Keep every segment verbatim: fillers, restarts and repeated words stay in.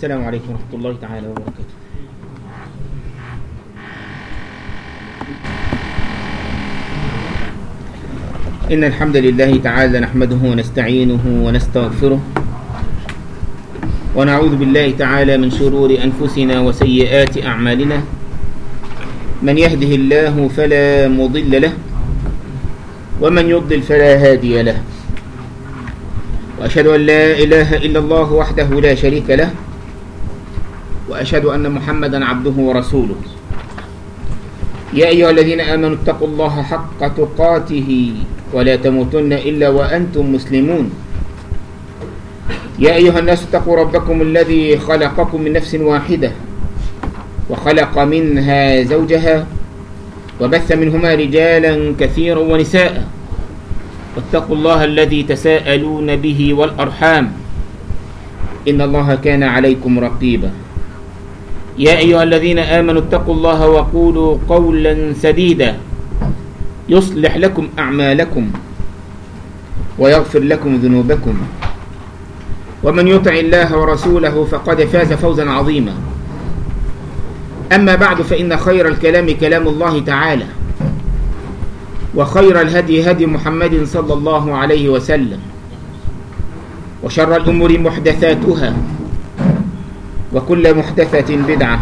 السلام عليكم ورحمة الله تعالى وبركاته. إن الحمد لله تعالى نحمده ونستعينه ونستغفره ونعوذ بالله تعالى من شرور أنفسنا وسيئات أعمالنا. من يهده الله فلا مضل له ومن يضلل فلا هادي له، وأشهد أن لا إله إلا الله وحده لا شريك له، وأشهد أن محمدا عبده ورسوله. يا أيها الذين آمنوا اتقوا الله حق تقاته ولا تموتن إلا وأنتم مسلمون. يا أيها الناس اتقوا ربكم الذي خلقكم من نفس واحدة وخلق منها زوجها وبث منهما رجالا كثيرا ونساء، واتقوا الله الذي تساءلون به والأرحام إن الله كان عليكم رقيبا. يا أيها الذين آمنوا اتقوا الله وقولوا قولا سديدا يصلح لكم أعمالكم ويغفر لكم ذنوبكم، ومن يطع الله ورسوله فقد فاز فوزا عظيما. أما بعد، فإن خير الكلام كلام الله تعالى، وخير الهدي هدي محمد صلى الله عليه وسلم، وشر الأمور محدثاتها، وكل محدثة بدعة،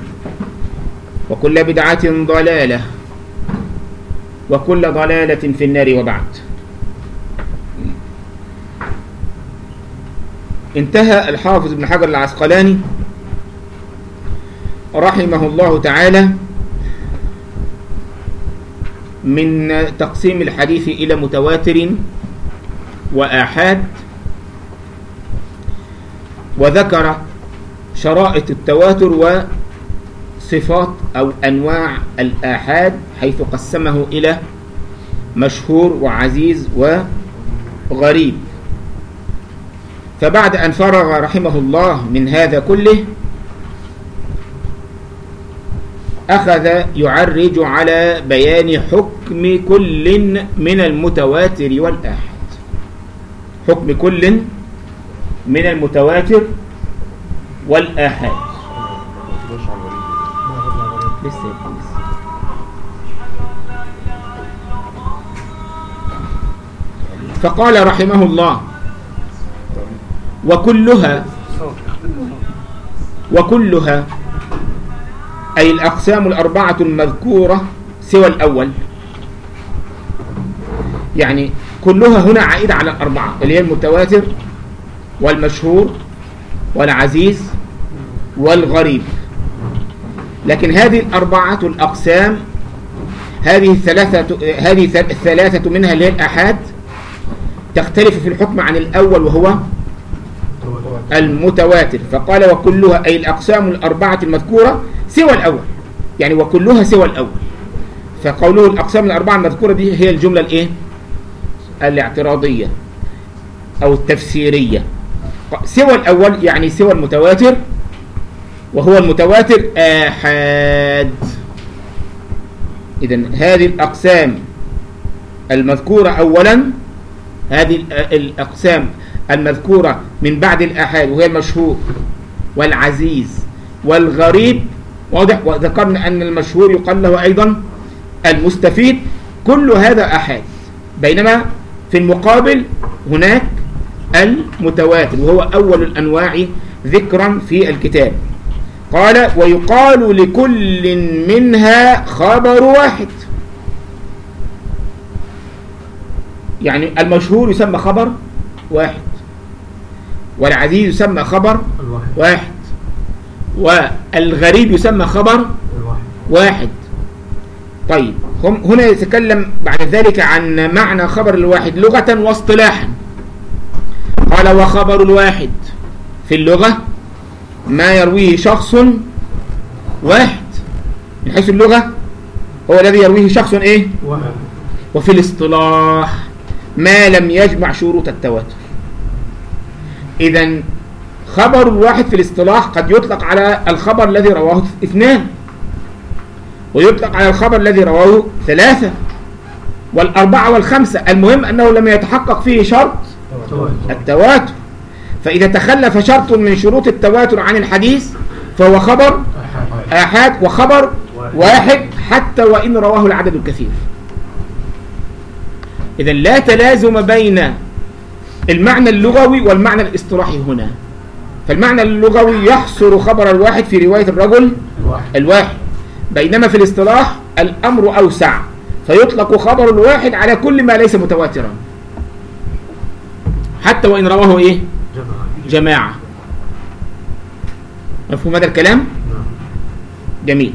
وكل بدعة ضلالة، وكل ضلالة في النار. وبعد، انتهى الحافظ ابن حجر العسقلاني رحمه الله تعالى من تقسيم الحديث إلى متواتر وآحاد، وذكر شرائط التواتر وصفات أو أنواع الآحاد، حيث قسمه إلى مشهور وعزيز وغريب. فبعد أن فرغ رحمه الله من هذا كله، أخذ يعرج على بيان حكم كل من المتواتر والآحاد. حكم كل من المتواتر والآحاد. فقال رحمه الله: وكلها وكلها أي الأقسام الأربعة المذكورة سوى الأول. يعني كلها هنا عائدة على الأربعة اللي هي المتواتر والمشهور والعزيز والغريب. لكن هذه الأربعة الأقسام، هذه الثلاثة هذه الثلاثة منها اللي هي الآحاد تختلف في الحكم عن الأول وهو المتواتر. فقال: وكلها أي الأقسام الأربعة المذكورة سوى الأول، يعني وكلها سوى الأول. فقوله الأقسام الأربعة المذكورة دي هي الجملة الإيه؟ الاعتراضية أو التفسيرية. سوى الأول يعني سوى المتواتر، وهو المتواتر آحاد. إذن هذه الأقسام المذكورة أولا، هذه الأقسام المذكورة من بعد الآحاد وهي المشهور والعزيز والغريب، واضح. وذكرنا أن المشهور يقال له أيضا المستفيد. كل هذا آحاد، بينما في المقابل هناك المتواتر وهو أول الأنواع ذكرا في الكتاب. قال: ويقال لكل منها خبر واحد. يعني المشهور يسمى خبر واحد، والعزيز يسمى خبر واحد، والغريب يسمى خبر واحد. طيب، هنا يتكلم بعد ذلك عن معنى خبر الواحد لغة واصطلاحا. قال: وخبر الواحد في اللغة ما يرويه شخص واحد. من حيث اللغة هو الذي يرويه شخص ايه؟ واحد. وفي الاصطلاح ما لم يجمع شروط التواتر. إذن خبر الواحد في الاصطلاح قد يطلق على الخبر الذي رواه اثنان، ويطلق على الخبر الذي رواه ثلاثة والأربعة والخمسة. المهم أنه لم يتحقق فيه شرط التواتر. فإذا تخلف شرط من شروط التواتر عن الحديث فهو خبر آحاد وخبر واحد حتى وإن رواه العدد الكثير. إذن لا تلازم بين المعنى اللغوي والمعنى الاصطلاحي هنا. فالمعنى اللغوي يحصر خبر الواحد في رواية الرجل الواحد، بينما في الاصطلاح الأمر أوسع فيطلق خبر الواحد على كل ما ليس متواترا حتى وإن رواه إيه؟ جماعة. مفهوم هذا الكلام؟ جميل.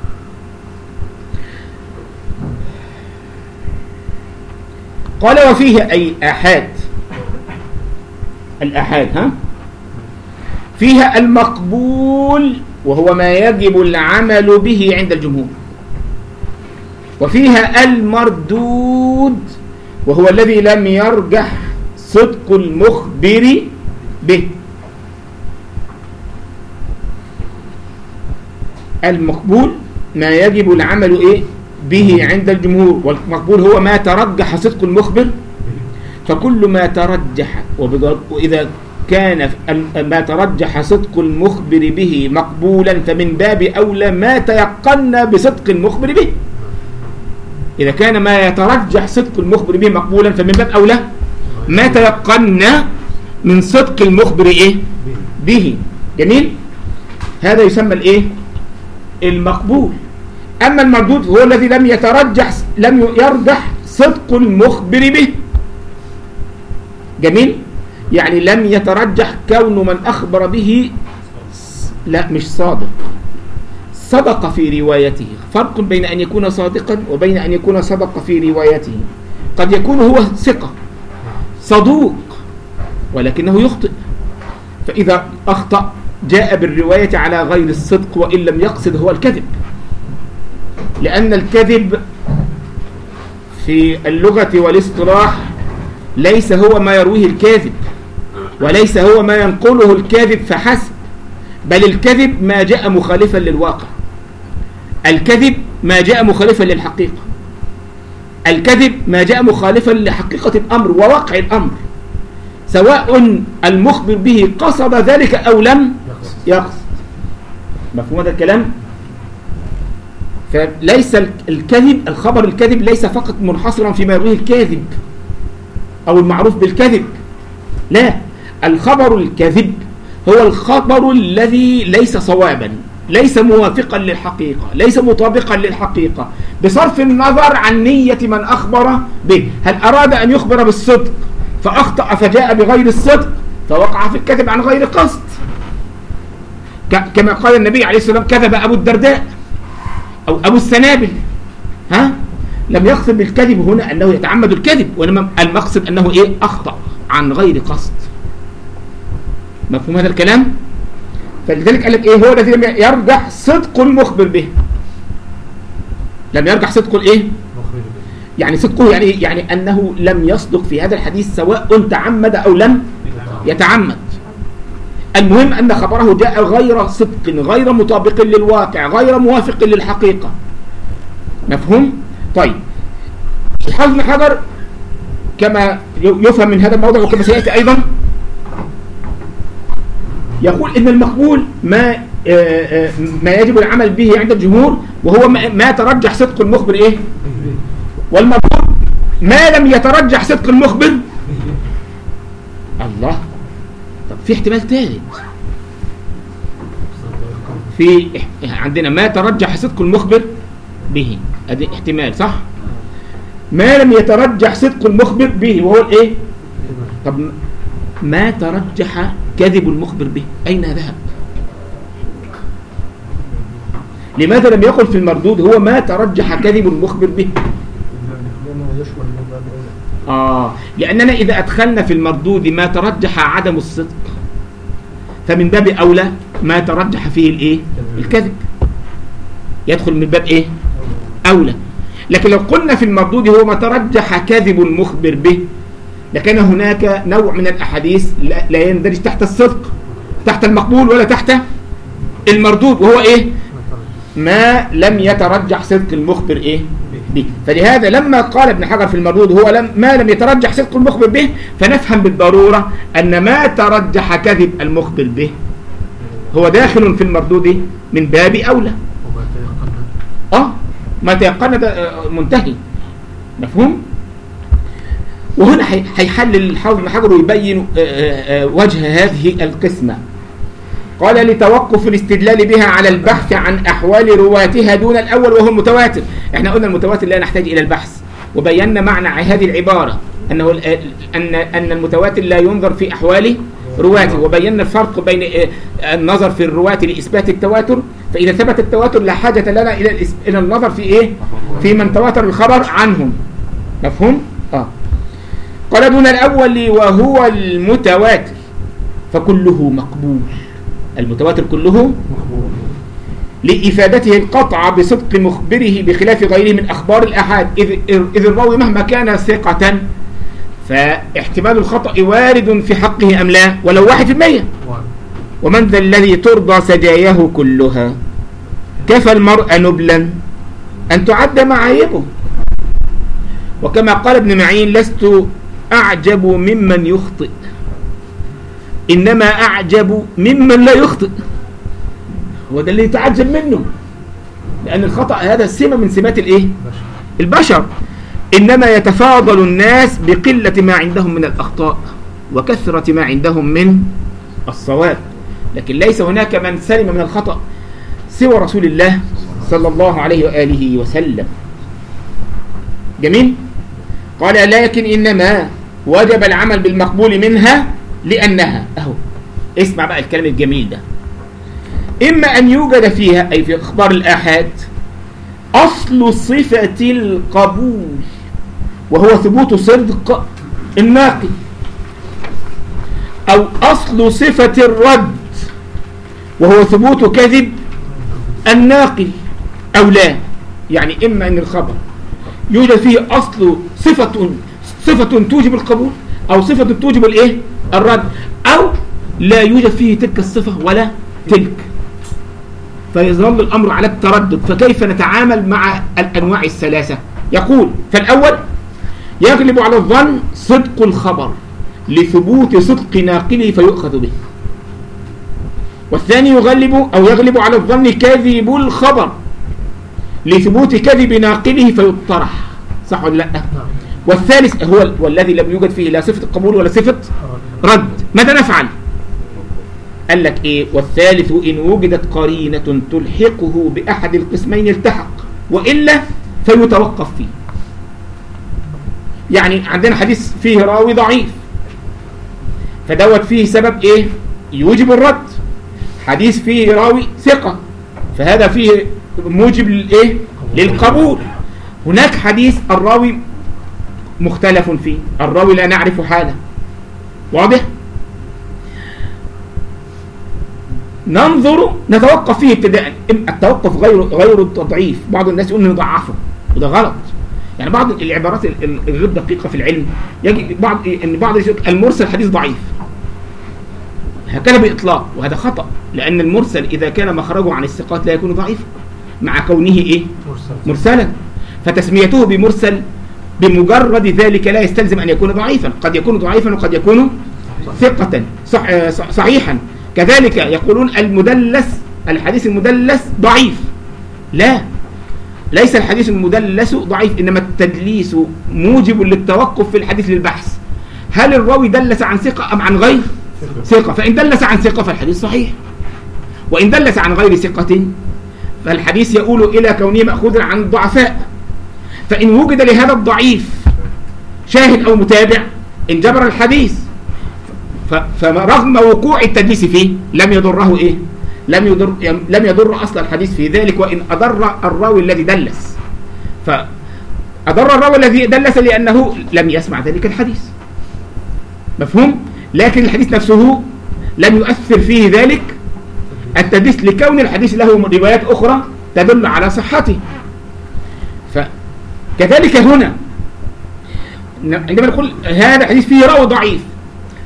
قال وفيه أي آحاد، الآحاد ها فيها المقبول وهو ما يجب العمل به عند الجمهور، وفيها المردود وهو الذي لم يرجح صدق المخبر به. المقبول ما يجب العمل إيه به عند الجمهور، والمقبول هو ما ترجح صدق المخبر. فكل ما ترجح، وإذا كان ما ترجح صدق المخبر به مقبولا فمن باب أولى ما تيقن بصدق المخبر به. إذا كان ما يترجح صدق المخبر به مقبولا فمن باب أولى ما تيقن من صدق المخبر إيه به. جميل. هذا يسمى الإيه المقبول. أما المردود هو الذي لم يترجح لم يرجح صدق المخبر به. جميل. يعني لم يترجح كون من أخبر به لا مش صادق، صدق في روايته. فرق بين أن يكون صادقا وبين أن يكون صدق في روايته. قد يكون هو ثقة صدوق ولكنه يخطئ، فإذا أخطأ جاء بالرواية على غير الصدق وإن لم يقصد هو الكذب، لأن الكذب في اللغة والاصطلاح ليس هو ما يرويه الكاذب وليس هو ما ينقله الكاذب فحسب، بل الكذب ما جاء مخالفا للواقع. الكذب ما جاء مخالفا للحقيقة. الكذب ما جاء مخالفا لحقيقة الأمر وواقع الأمر، سواء المخبر به قصد ذلك أو لم يقصد. مفهوم هذا الكلام؟ فليس الكذب الخبر الكذب ليس فقط منحصرا فيما يرويه الكاذب أو المعروف بالكذب. لا، الخبر الكذب هو الخبر الذي ليس صوابا، ليس موافقا للحقيقة، ليس مطابقا للحقيقة، بصرف النظر عن نية من أخبر به. هل أراد أن يخبر بالصدق فأخطأ فجاء بغير الصدق فوقع في الكذب عن غير قصد، كما قال النبي عليه الصلاة والسلام كذب أبو الدرداء أو أبو السنابل. ها؟ لم يقصد بالكذب هنا أنه يتعمد الكذب، وإنما المقصد أنه إيه؟ أخطأ عن غير قصد. مفهوم هذا الكلام؟ فلذلك قال لك إيه هو الذي لم يرجح صدق المخبر به. لم يرجح صدق الإيه؟ يعني صدقه يعني يعني أنه لم يصدق في هذا الحديث سواء تعمد أو لم يتعمد. المهم أن خبره جاء غير صدق، غير مطابق للواقع، غير موافق للحقيقة. مفهوم؟ طيب، الحافظ بن حجر كما يفهم من هذا الموضوع وكما سيأتي أيضا يقول إن المقبول ما ما يجب العمل به عند الجمهور وهو ما ترجح صدق المخبر إيه؟ والمقبول ما لم يترجح صدق المخبر. الله، طب في احتمال ثالث، في عندنا ما ترجح صدق المخبر به، ادي احتمال صح، ما لم يترجح صدق المخبر به وهو الايه؟ طب ما ترجح كذب المخبر به اين ذهب؟ لماذا لم يقل في المردود هو ما ترجح كذب المخبر به؟ آه لأننا إذا أدخلنا في المردود ما ترجح عدم الصدق فمن باب أولى ما ترجح فيه الإيه؟ الكذب يدخل من باب إيه؟ أولى. لكن لو قلنا في المردود هو ما ترجح كذب المخبر به لكان هناك نوع من الأحاديث لا يندرج تحت الصدق، تحت المقبول ولا تحت المردود، وهو إيه؟ ما لم يترجح صدق المخبر إيه؟ به. فلهذا لما قال ابن حجر في المردود هو لم ما لم يترجح صدق المخبر به، فنفهم بالضرورة أن ما ترجح كذب المخبر به هو داخل في المردود من باب أولى. اه ما تيقن ده منتهي. مفهوم؟ وهنا هيحلل الحافظ ابن حجر ويبين وجه هذه القسمة. قال لتوقف الاستدلال بها على البحث عن أحوال رواتها دون الأول وهو المتواتر. احنا قلنا المتواتر لا نحتاج إلى البحث، وبينا معنى هذه العبارة أنه أن أن المتواتر لا ينظر في أحوال رواته، وبينا الفرق بين النظر في الرواة لإثبات التواتر، فإذا ثبت التواتر لا حاجة لنا إلى إلى النظر في إيه؟ في من تواتر الخبر عنهم. مفهوم؟ آه. قال دون الأول وهو المتواتر فكله مقبول. المتواتر كله مقبول لإفادته القطع بصدق مخبره بخلاف غيره من أخبار الأحاد، إذ, إذ الراوي مهما كان ثقة فاحتمال الخطأ وارد في حقه أم لا ولو واحد في المية. ومن ذا الذي ترضى سجاياه كلها كفى المرء نبلا أن تعد معايبه. وكما قال ابن معين لست أعجب ممن يخطئ إنما أعجب ممن لا يخطئ. هو ده اللي يتعجب منه، لأن الخطأ هذا سمة من سمات الإيه؟ البشر. إنما يتفاضل الناس بقلة ما عندهم من الأخطاء وكثرة ما عندهم من الصواب، لكن ليس هناك من سلم من الخطأ سوى رسول الله صلى الله عليه وآله وسلم. جميل؟ قال لكن إنما وجب العمل بالمقبول منها لأنها أهو اسمع بقى الكلام الجميل ده، إما أن يوجد فيها أي في أخبار الآحاد أصل صفة القبول وهو ثبوت صدق الناقل، أو أصل صفة الرد وهو ثبوت كذب الناقل، أو لا. يعني إما أن الخبر يوجد فيه أصل صفة صفة توجب القبول أو صفة توجب الإيه؟ الرد، أو لا يوجد فيه تلك الصفة ولا تلك، فيظل الأمر على التردد. فكيف نتعامل مع الأنواع الثلاثة؟ يقول فالأول يغلب على الظن صدق الخبر لثبوت صدق ناقله فيؤخذ به، والثاني يغلب أو يغلب على الظن كذب الخبر لثبوت كذب ناقله فيطرح. صح ولا لا؟ والثالث هو والذي لم يوجد فيه لا صفة القبول ولا صفة رد. ماذا نفعل؟ قال لك إيه؟ والثالث إن وجدت قرينة تلحقه بأحد القسمين التحق، وإلا فيتوقف فيه. يعني عندنا حديث فيه راوي ضعيف فدوت فيه سبب إيه؟ يوجب الرد. حديث فيه راوي ثقة فهذا فيه موجب للإيه؟ للقبول. هناك حديث الراوي مختلف فيه، الراوي لا نعرف حاله، واضح؟ ننظر نتوقف فيه ابتداء. التوقف غير غير التضعيف. بعض الناس يقول نضعفه وده غلط. يعني بعض العبارات الغير دقيقة في العلم يجي بعض ان بعض المرسل حديث ضعيف هكذا بإطلاق، وهذا خطأ، لأن المرسل إذا كان مخرجه عن الثقات لا يكون ضعيفا مع كونه إيه؟ مرسلا. فتسميته بمرسل بمجرد ذلك لا يستلزم أن يكون ضعيفا، قد يكون ضعيفا وقد يكون ثقة صح صحيحا. كذلك يقولون المدلس الحديث المدلس ضعيف. لا، ليس الحديث المدلس ضعيف، إنما التدليس موجب للتوقف في الحديث للبحث هل الراوي دلس عن ثقة أم عن غير ثقة. فإن دلس عن ثقة فالحديث صحيح، وإن دلس عن غير ثقة فالحديث يقول إلى كونه مأخوذا عن الضعفاء. فإن وجد لهذا الضعيف شاهد أو متابع انجبر الحديث، فرغم وقوع التدليس فيه لم يضره إيه؟ لم يضر لم يضر أصل الحديث في ذلك، وإن أضر الراوي الذي دلس، فأضر الراوي الذي دلس لأنه لم يسمع ذلك الحديث. مفهوم؟ لكن الحديث نفسه لم يؤثر فيه ذلك التدليس لكون الحديث له روايات أخرى تدل على صحته. فكذلك هنا عندما نقول هذا حديث فيه راوي ضعيف،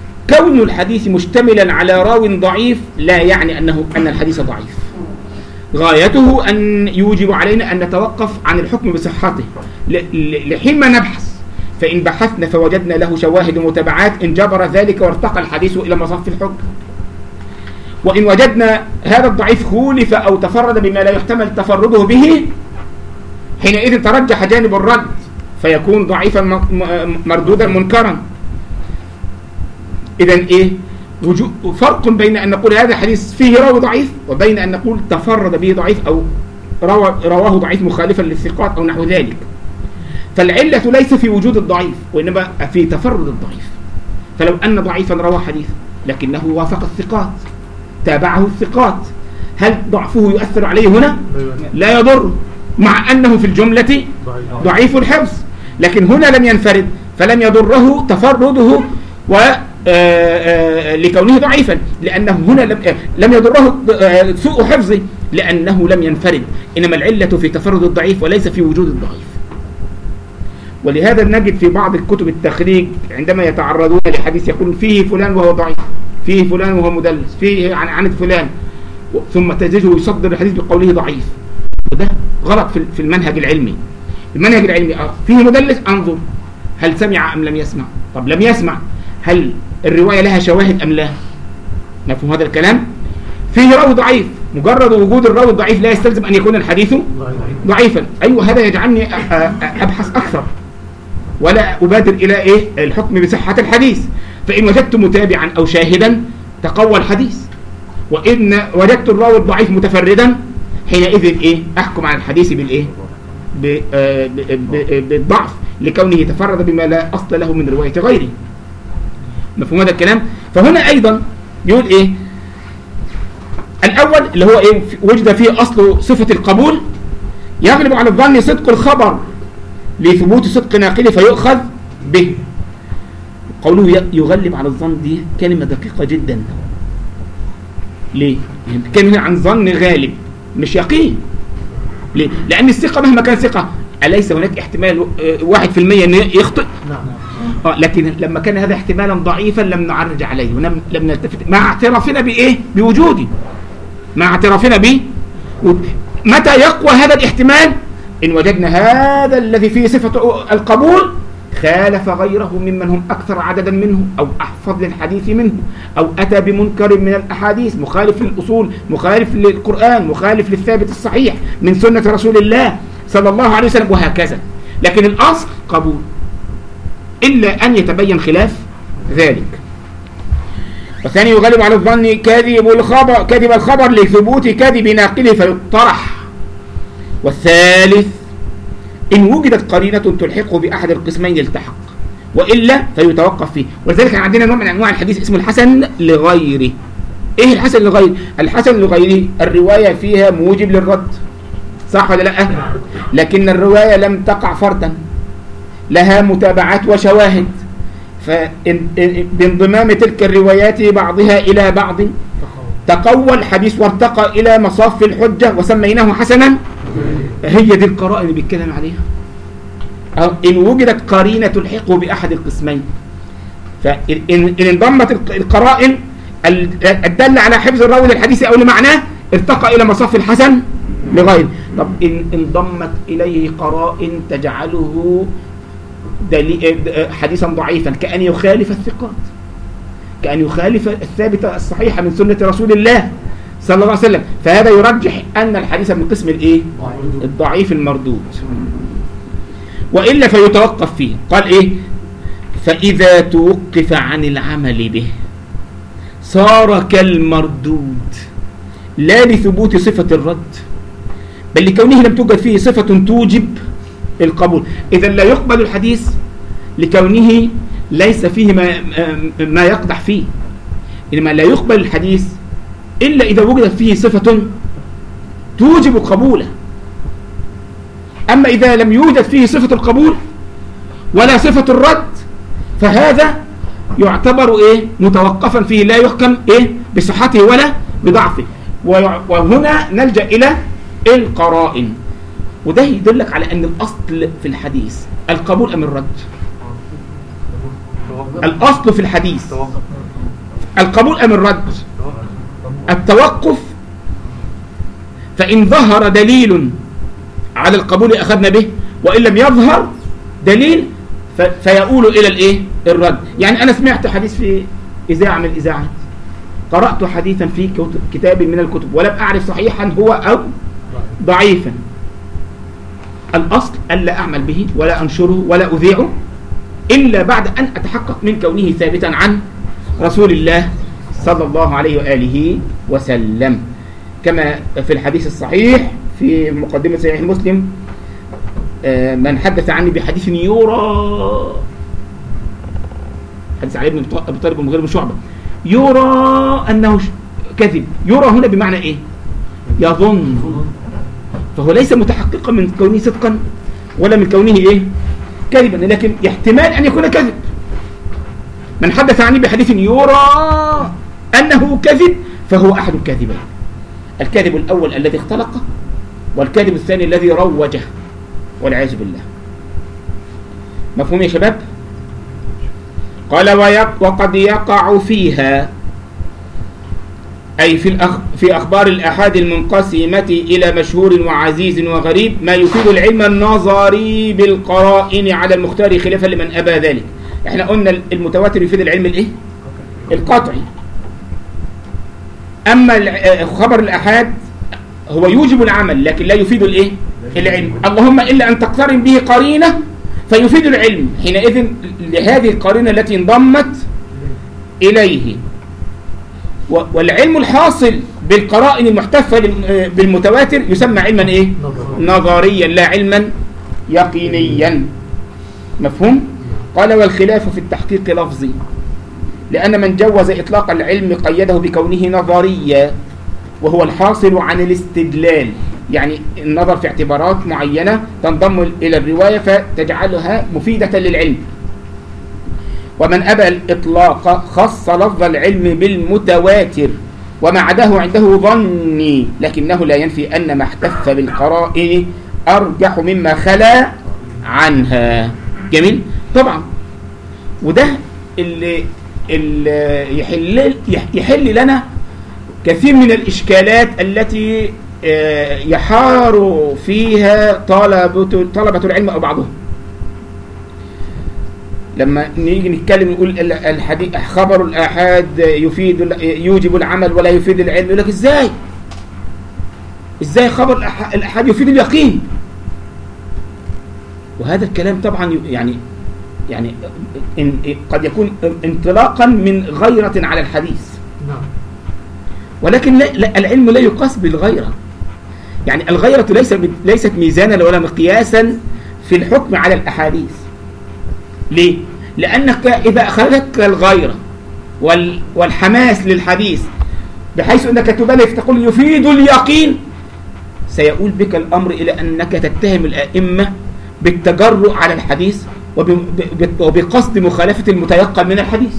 كون الحديث مشتملا على راو ضعيف لا يعني أنه أن الحديث ضعيف. غايته أن يوجب علينا أن نتوقف عن الحكم بصحته لحين ما نبحث، فإن بحثنا فوجدنا له شواهد ومتابعات انجبر ذلك وارتقى الحديث إلى مصاف الحجة. وإن وجدنا هذا الضعيف خولف أو تفرد بما لا يحتمل تفرده به، حينئذ ترجح جانب الرد فيكون ضعيفا مردودا منكرا. إذن إيه؟ فرق بين أن نقول هذا حديث فيه راوي ضعيف وبين أن نقول تفرد به ضعيف أو رواه ضعيف مخالفا للثقات أو نحو ذلك. فالعلة ليس في وجود الضعيف وإنما في تفرد الضعيف. فلو أن ضعيفا روى حديثا لكنه وافق الثقات تابعه الثقات، هل ضعفه يؤثر عليه هنا؟ لا يضر، مع أنه في الجملة ضعيف الحفظ، لكن هنا لم ينفرد فلم يضره تفرده و لكونه ضعيفا، لأنه هنا لم لم يضره سوء حفظه لأنه لم ينفرد، إنما العلة في تفرد الضعيف وليس في وجود الضعيف. ولهذا نجد في بعض الكتب التخريج عندما يتعرضون لحديث يقول فيه فلان وهو ضعيف، فيه فلان وهو مدلس، فيه عن عن فلان، ثم تجده يصدر الحديث بقوله ضعيف. وده غلط في المنهج العلمي. المنهج العلمي فيه مدلس انظر هل سمع أم لم يسمع. طب لم يسمع، هل الرواية لها شواهد أم لا؟ مفهوم هذا الكلام؟ فيه راوي ضعيف، مجرد وجود الراوي الضعيف لا يستلزم أن يكون الحديث ضعيفا. أيوة، هذا يجعلني أبحث أكثر ولا أبادر إلى إيه؟ الحكم بصحة الحديث. فإن وجدت متابعا أو شاهدا تقوى الحديث، وإن وجدت الراوي الضعيف متفردا حينئذ إيه؟ أحكم على الحديث بالإيه؟ بالضعف لكونه تفرد بما لا أصل له من رواية غيره. مفهوم هذا الكلام؟ فهنا أيضا يقول إيه؟ الأول اللي هو إيه؟ وجد فيه أصل صفة القبول، يغلب على الظن صدق الخبر لثبوت صدق ناقله فيؤخذ به. قوله يغلب على الظن دي كلمة دقيقة جدا. ليه؟ كلمة عن ظن غالب مش يقين. ليه؟ لأن الثقة مهما كان ثقة أليس هناك احتمال واحد في المية أن يخطئ؟ آه لكن لما كان هذا احتمالا ضعيفا لم نعرج عليه ولم لم نلتفت مع اعترافنا بإيه؟ بوجوده، مع اعترافنا به. متى يقوى هذا الاحتمال؟ إن وجدنا هذا الذي فيه صفة القبول خالف غيره ممن هم أكثر عددا منه أو أحفظ للحديث منه أو أتى بمنكر من الأحاديث مخالف للأصول، مخالف للقرآن، مخالف للثابت الصحيح من سنة رسول الله صلى الله عليه وسلم، وهكذا. لكن الأصل قبول إلا أن يتبين خلاف ذلك. والثاني يغلب على الظن كذب الخبر كذب الخبر لثبوت كذب ناقله فيطرح. والثالث إن وجدت قرينة تلحقه بأحد القسمين التحق، وإلا فيتوقف فيه. ولذلك عندنا نوع من أنواع الحديث اسمه الحسن لغيره. إيه الحسن لغيره؟ الحسن لغيره الرواية فيها موجب للرد، صح ولا لا؟ لكن الرواية لم تقع فردا، لها متابعات وشواهد، فبانضمام تلك الروايات بعضها إلى بعض تقوى الحديث وارتقى إلى مصاف الحجة وسميناه حسنا. هي دي القرائن اللي بيتكلم عليها. إن وجدت قرينة تلحقه بأحد القسمين، فإن انضمت القرائن الدالة على حفظ الراوي للحديث أو لمعناه ارتقى إلى مصاف الحسن لغيره. طب إن انضمت إليه قرائن تجعله حديثا ضعيفا كأن يخالف الثقات، كأن يخالف الثابتة الصحيحة من سنة رسول الله صلى الله عليه وسلم، فهذا يرجح أن الحديث من قسم الإيه؟ الضعيف المردود. وإلا فيتوقف فيه. قال إيه؟ فإذا توقف عن العمل به صار كالمردود لا لثبوت صفة الرد بل لكونه لم توجد فيه صفة توجب القبول. إذا لا يقبل الحديث لكونه ليس فيه ما, ما يقدح فيه، إنما لا يقبل الحديث إلا إذا وجدت فيه صفة توجب قبوله. أما إذا لم يوجد فيه صفة القبول ولا صفة الرد فهذا يعتبر إيه؟ متوقفا فيه، لا يحكم إيه؟ بصحته ولا بضعفه. وهنا نلجأ إلى القرائن، وده يدلك على أن الأصل في الحديث القبول أم الرد؟ الأصل في الحديث القبول أم الرد؟ التوقف فإن ظهر دليل على القبول أخذنا به، وإن لم يظهر دليل فيقول إلى الإيه؟ الرد. يعني أنا سمعت حديث في إذاعة من الإذاعات، قرأت حديثا في كتاب من الكتب ولم أعرف صحيحا هو أو ضعيفا، الأصل ألا أعمل به ولا أنشره ولا أذيعه إلا بعد أن أتحقق من كونه ثابتا عن رسول الله صلى الله عليه وآله وسلم، كما في الحديث الصحيح في مقدمة صحيح مسلم: من حدث عني بحديث يرى، حديث علي بن أبي طالب المغيرة بن شعبة، يرى أنه كذب. يرى هنا بمعنى إيه؟ يظن، فهو ليس متحققا من كونه صدقا ولا من كونه إيه؟ كذبا، لكن يحتمل أن يكون كذب. من حدث عني بحديث يرى أنه كذب فهو أحد الكاذبين، الكاذب الأول الذي اختلقه، والكاذب الثاني الذي روجه، والعياذ بالله. مفهوم يا شباب؟ قال: وقد يقع فيها، أي في, الأخ في أخبار الأحاد المنقسمة إلى مشهور وعزيز وغريب، ما يفيد العلم النظري بالقرائن على المختار خلافا لمن أبى ذلك. احنا قلنا المتواتر يفيد العلم الايه؟ القطعي. أما خبر الأحاد هو يوجب العمل لكن لا يفيد الايه؟ العلم، اللهم إلا أن تقترن به قرينة فيفيد العلم، حينئذ لهذه القرينة التي انضمت إليه. والعلم الحاصل بالقرائن المحتفة بالمتواتر يسمى علما ايه؟ نظريا لا علما يقينيا. مفهوم؟ قال: والخلاف في التحقيق لفظي، لأن من جوز إطلاق العلم قيده بكونه نظريا، وهو الحاصل عن الاستدلال، يعني النظر في اعتبارات معينة تنضم إلى الرواية فتجعلها مفيدة للعلم. ومن أبى الإطلاق خص لفظ العلم بالمتواتر، وما عداه عنده ظني، لكنه لا ينفي أن ما احتف بالقرائن أرجح مما خلا عنها. جميل؟ طبعا. وده اللي, اللي يحل, يحل لنا كثير من الإشكالات التي يحار فيها طلبة, طلبة العلم أو بعضهم. لما نيجي نتكلم نقول الحديث خبر الآحاد يفيد يوجب العمل ولا يفيد العلم، يقول لك ازاي ازاي خبر الآحاد يفيد اليقين؟ وهذا الكلام طبعا يعني يعني قد يكون انطلاقا من غيرة على الحديث، ولكن لا، العلم لا يقاس بالغيرة. يعني الغيرة ليست ليست ميزانا ولا مقياسا في الحكم على الأحاديث. ليه؟ لأنك إذا أخذتك الغيرة والحماس للحديث بحيث أنك تبالغ تقول يفيد اليقين، سيؤول بك الأمر إلى أنك تتهم الأئمة بالتجرؤ على الحديث وبقصد مخالفة المتيقن من الحديث.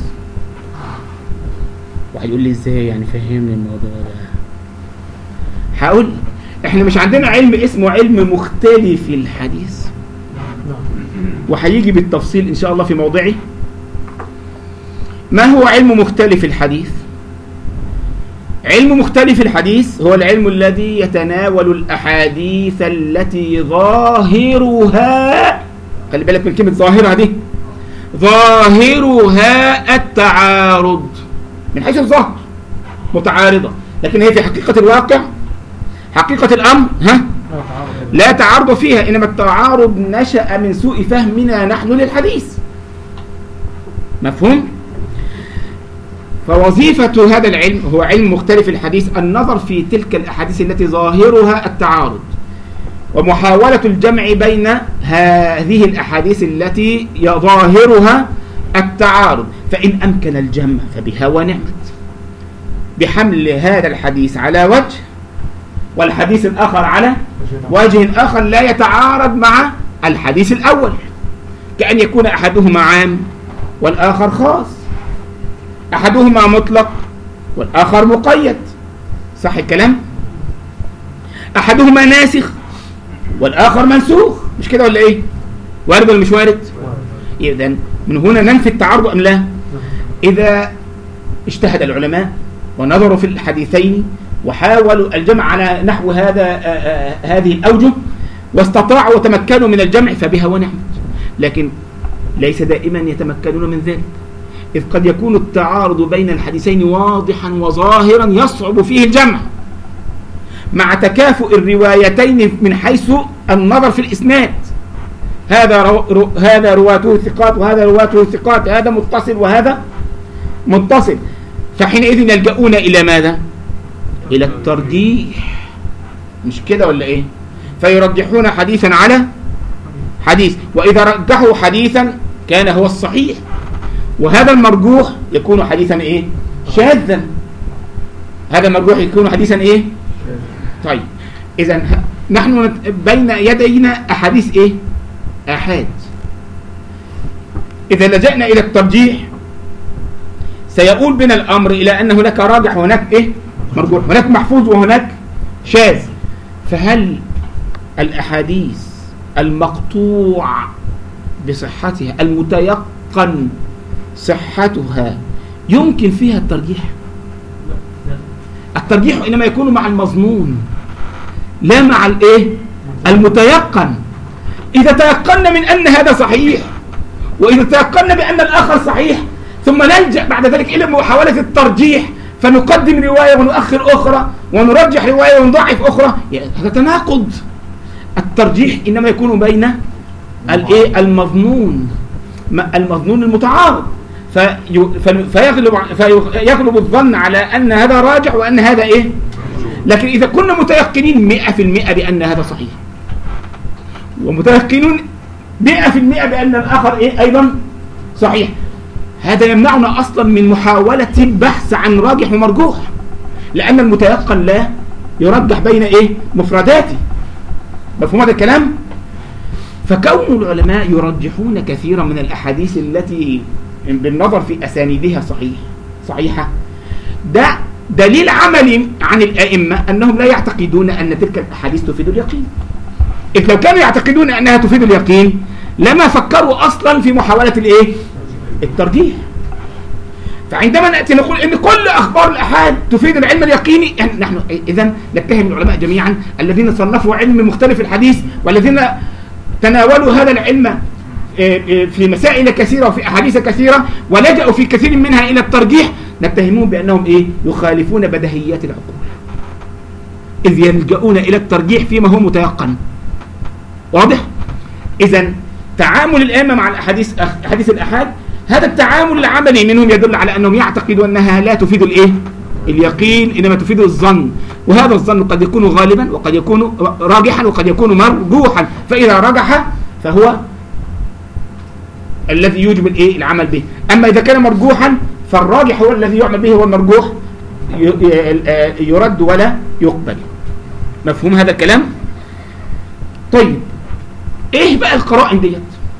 واحد يقول لي إزاي يعني؟ فهمني الموضوع ده. هقول إحنا مش عندنا علم اسمه علم مختلف الحديث، وهيجي بالتفصيل إن شاء الله في موضعه. ما هو علم مختلف الحديث؟ علم مختلف الحديث هو العلم الذي يتناول الأحاديث التي ظاهرها، خلي بالك من كلمة ظاهرها دي، ظاهرها التعارض، من حيث الظاهر متعارضة، لكن هي في حقيقة الواقع حقيقة الأمر ها لا تعارض فيها، إنما التعارض نشأ من سوء فهمنا نحن للحديث. مفهوم؟ فوظيفة هذا العلم هو علم مختلف الحديث، النظر في تلك الأحاديث التي ظاهرها التعارض، ومحاولة الجمع بين هذه الأحاديث التي ظاهرها التعارض، فإن أمكن الجمع فبها ونعمت، بحمل هذا الحديث على وجه والحديث الآخر على وجه آخر لا يتعارض مع الحديث الأول، كأن يكون أحدهما عام والآخر خاص، أحدهما مطلق والآخر مقيد، صح الكلام؟ أحدهما ناسخ والآخر منسوخ، مش كده ولا إيه؟ وارد ولا مش وارد؟ إذن من هنا ننفي التعارض أم لا؟ إذا اجتهد العلماء ونظروا في الحديثين وحاولوا الجمع على نحو هذا هذه الأوجه واستطاعوا وتمكنوا من الجمع فبها ونعمت، لكن ليس دائما يتمكنون من ذلك، إذ قد يكون التعارض بين الحديثين واضحا وظاهرا يصعب فيه الجمع مع تكافؤ الروايتين من حيث النظر في الإسناد، هذا رو رو هذا رواته ثقات وهذا رواته ثقات، هذا متصل وهذا متصل، فحينئذ يلجؤون إلى ماذا؟ إلى الترجيح، مش كده ولا إيه؟ فيرجحون حديثا على حديث، وإذا رجحوا حديثا كان هو الصحيح، وهذا المرجوح يكون حديثا إيه؟ شاذا، هذا المرجوح يكون حديثا إيه؟ طيب إذا نحن بين يدينا أحاديث إيه؟ آحاد. إذا لجأنا إلى الترجيح سيقول بنا الأمر إلى أن هناك راجح وهناك إيه؟ مرجوح، هناك محفوظ وهناك شاذ. فهل الأحاديث المقطوع بصحتها المتيقن صحتها يمكن فيها الترجيح؟ الترجيح إنما يكون مع المظنون لا مع الإيه؟ المتيقن. إذا تيقنا من أن هذا صحيح وإذا تيقنا بأن الآخر صحيح ثم نلجأ بعد ذلك إلى محاولة الترجيح فنقدم رواية ونؤخر أخرى ونرجح رواية ونضعف أخرى، هذا تناقض. الترجيح إنما يكون بين الإيه؟ المظنون المظنون المتعارض، فيغلب فيغلب الظن على أن هذا راجح وأن هذا إيه. لكن إذا كنا متيقنين مئة في المئة بأن هذا صحيح ومتيقنون مئة في المئة بأن الآخر إيه أيضا صحيح، هذا يمنعنا أصلا من محاولة البحث عن راجح ومرجوح، لأن المتيقن لا يرجح بين إيه مفرداته. مفهوم هذا الكلام؟ فكون العلماء يرجحون كثيرا من الأحاديث التي بالنظر في أسانيدها صحيح صحيحة، ده دليل عملي عن الأئمة أنهم لا يعتقدون أن تلك الأحاديث تفيد اليقين. إذ لو كانوا يعتقدون أنها تفيد اليقين لما فكروا أصلا في محاولة الإيه؟ الترجيح. فعندما نأتي نقول إن كل أخبار الأحاد تفيد العلم اليقيني، يعني نحن إذن نتهم العلماء جميعا الذين صنفوا علم مختلف الحديث والذين تناولوا هذا العلم في مسائل كثيرة وفي أحاديث كثيرة ولجأوا في كثير منها إلى الترجيح، نتهمون بأنهم إيه؟ يخالفون بدهيات العقول، إذ يلجؤون إلى الترجيح فيما هو متيقن. واضح؟ إذن تعامل الأئمة مع الأحاديث أحاديث الأحاد هذا التعامل العملي منهم يدل على أنهم يعتقدون أنها لا تفيد الإيه؟ اليقين، إنما تفيد الظن، وهذا الظن قد يكون غالبا وقد يكون راجحا وقد يكون مرجوحا، فإذا رجح فهو الذي يوجب الإيه؟ العمل به. أما إذا كان مرجوحا فالراجح هو الذي يعمل به والمرجوح يرد ولا يقبل. مفهوم هذا الكلام؟ طيب إيه بقى القرائن ديت؟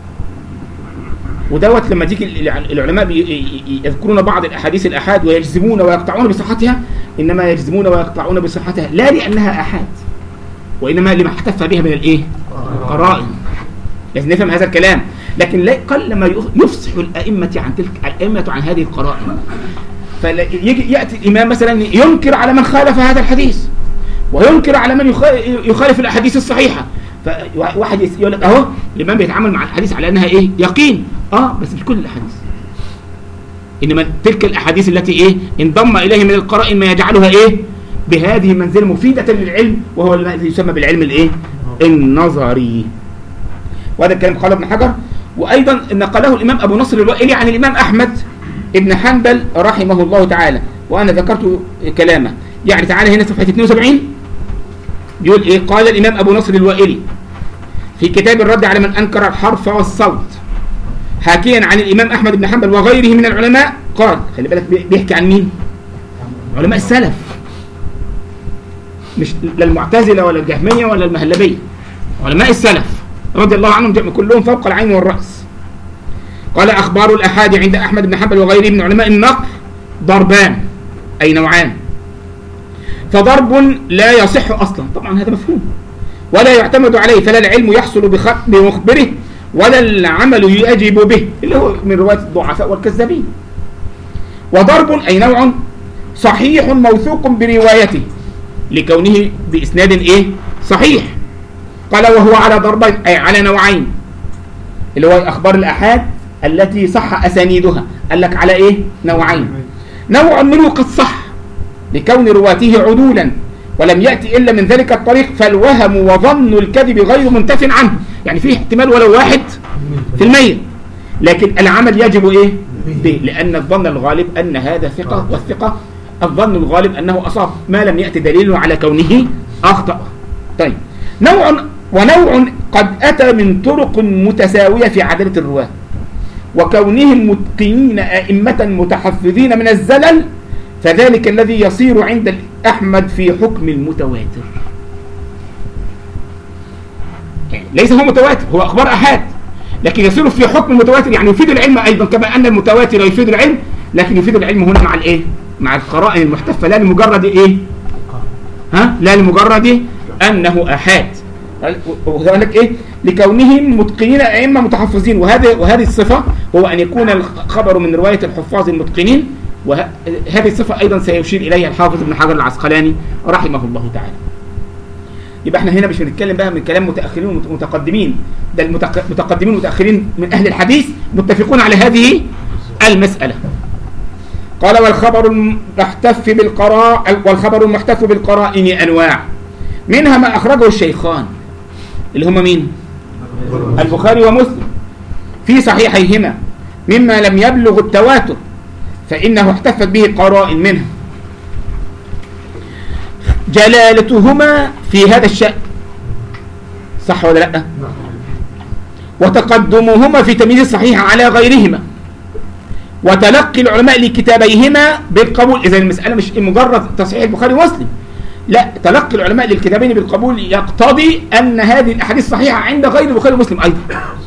ودوت لما تيجي العلماء يذكرون بعض الأحاديث الأحاد ويجزمون ويقطعون بصحتها، إنما يجزمون ويقطعون بصحتها لا لأنها أحاد وإنما لما احتف بها من الإيه؟ قرائن. لازم نفهم هذا الكلام. لكن قل ما يفصح الأئمة عن تلك الأئمة عن هذه القرائن، فيجي يأتي الإمام مثلا ينكر على من خالف هذا الحديث وينكر على من يخالف الأحاديث الصحيحة، فواحد يقول لك أهو الإمام بيتعامل مع الحديث على أنها إيه؟ يقين. آه بس مش كل الأحاديث، إنما تلك الأحاديث التي إيه؟ انضم إليه من القرائن ما يجعلها إيه؟ بهذه منزلة مفيدة للعلم، وهو الذي يسمى بالعلم الإيه؟ النظري. وهذا الكلام قال ابن حجر، وأيضا نقله الإمام أبو نصر الوائلي عن الإمام أحمد ابن حنبل رحمه الله تعالى، وأنا ذكرت كلامه. يعني تعالى هنا صفحة اثنين وسبعين يقول إيه؟ قال الإمام أبو نصر الوائلي في كتاب الرد على من أنكر الحرف والصوت حاكيا عن الإمام أحمد بن حنبل وغيره من العلماء، قال خلي بالك بيحكي عن مين؟ علماء السلف، مش لا المعتزلة ولا الجهمية ولا المهلبية، علماء السلف رضي الله عنهم كلهم فوق العين والرأس. قال أخبار الأحاد عند أحمد بن حنبل وغيره من علماء النقل ضربان، أي نوعان، فضرب لا يصح أصلا، طبعا هذا مفهوم، ولا يعتمد عليه، فلا العلم يحصل بمخبره ولا العمل يجب به، اللي هو من رواية الضعفاء والكذابين. وضرب أي نوع صحيح موثوق بروايته، لكونه بإسناد إيه صحيح. قال وهو على ضربين أي على نوعين، اللي هو أخبار الأحاد التي صح أسانيدها، قال لك على إيه نوعين. نوع منه قد صح لكون رواته عدولا ولم يأتي إلا من ذلك الطريق، فالوهم وظن الكذب غير منتف عنه، يعني فيه احتمال ولو واحد في المية، لكن العمل يجب إيه به، لأن الظن الغالب أن هذا ثقة، والثقة الظن الغالب أنه أصاب ما لم يأتي دليل على كونه أخطأ. طيب نوع ونوع قد أتى من طرق متساوية في عدالة الرواة وكونهم متقنين أئمة متحفظين من الزلل، فذلك الذي يصير عند أحمد في حكم المتواتر. ليس هو متواتر، هو أخبار أحاد، لكن يصير في حكم المتواتر، يعني يفيد العلم أيضا كما أن المتواتر يفيد العلم، لكن يفيد العلم هنا مع الإيه؟ مع القرائن المحتفة، لا لمجرد إيه؟ ها؟ لا لمجرد أنه أحاد. وذلك إيه؟ لكونهم متقنين أئمة متحفظين، وهذه وهذه الصفة هو أن يكون الخبر من رواية الحفاظ المتقنين، وهذه الصفة أيضا سيشير إليها الحافظ ابن حجر العسقلاني رحمه الله تعالى. يبقى احنا هنا مش بنتكلم بقى من كلام متأخرين ومتقدمين، ده المتقدمين والمتأخرين من أهل الحديث متفقون على هذه المسألة. قال والخبر المحتف بالقراء والخبر المحتف بالقرائن أنواع، منها ما أخرجه الشيخان اللي هم مين؟ البخاري ومسلم في صحيحيهما مما لم يبلغ التواتر، فإنه احتفت به قرائن منها جلالتهما في هذا الشأن، صح ولا لا؟ وتقدمهما في تمييز الصحيح على غيرهما، وتلقي العلماء لكتابيهما بالقبول. إذا المسألة مش مجرد تصحيح البخاري ومسلم، لا، تلقي العلماء للكتابين بالقبول يقتضي أن هذه الأحاديث صحيحة عند غير البخاري ومسلم أيضا،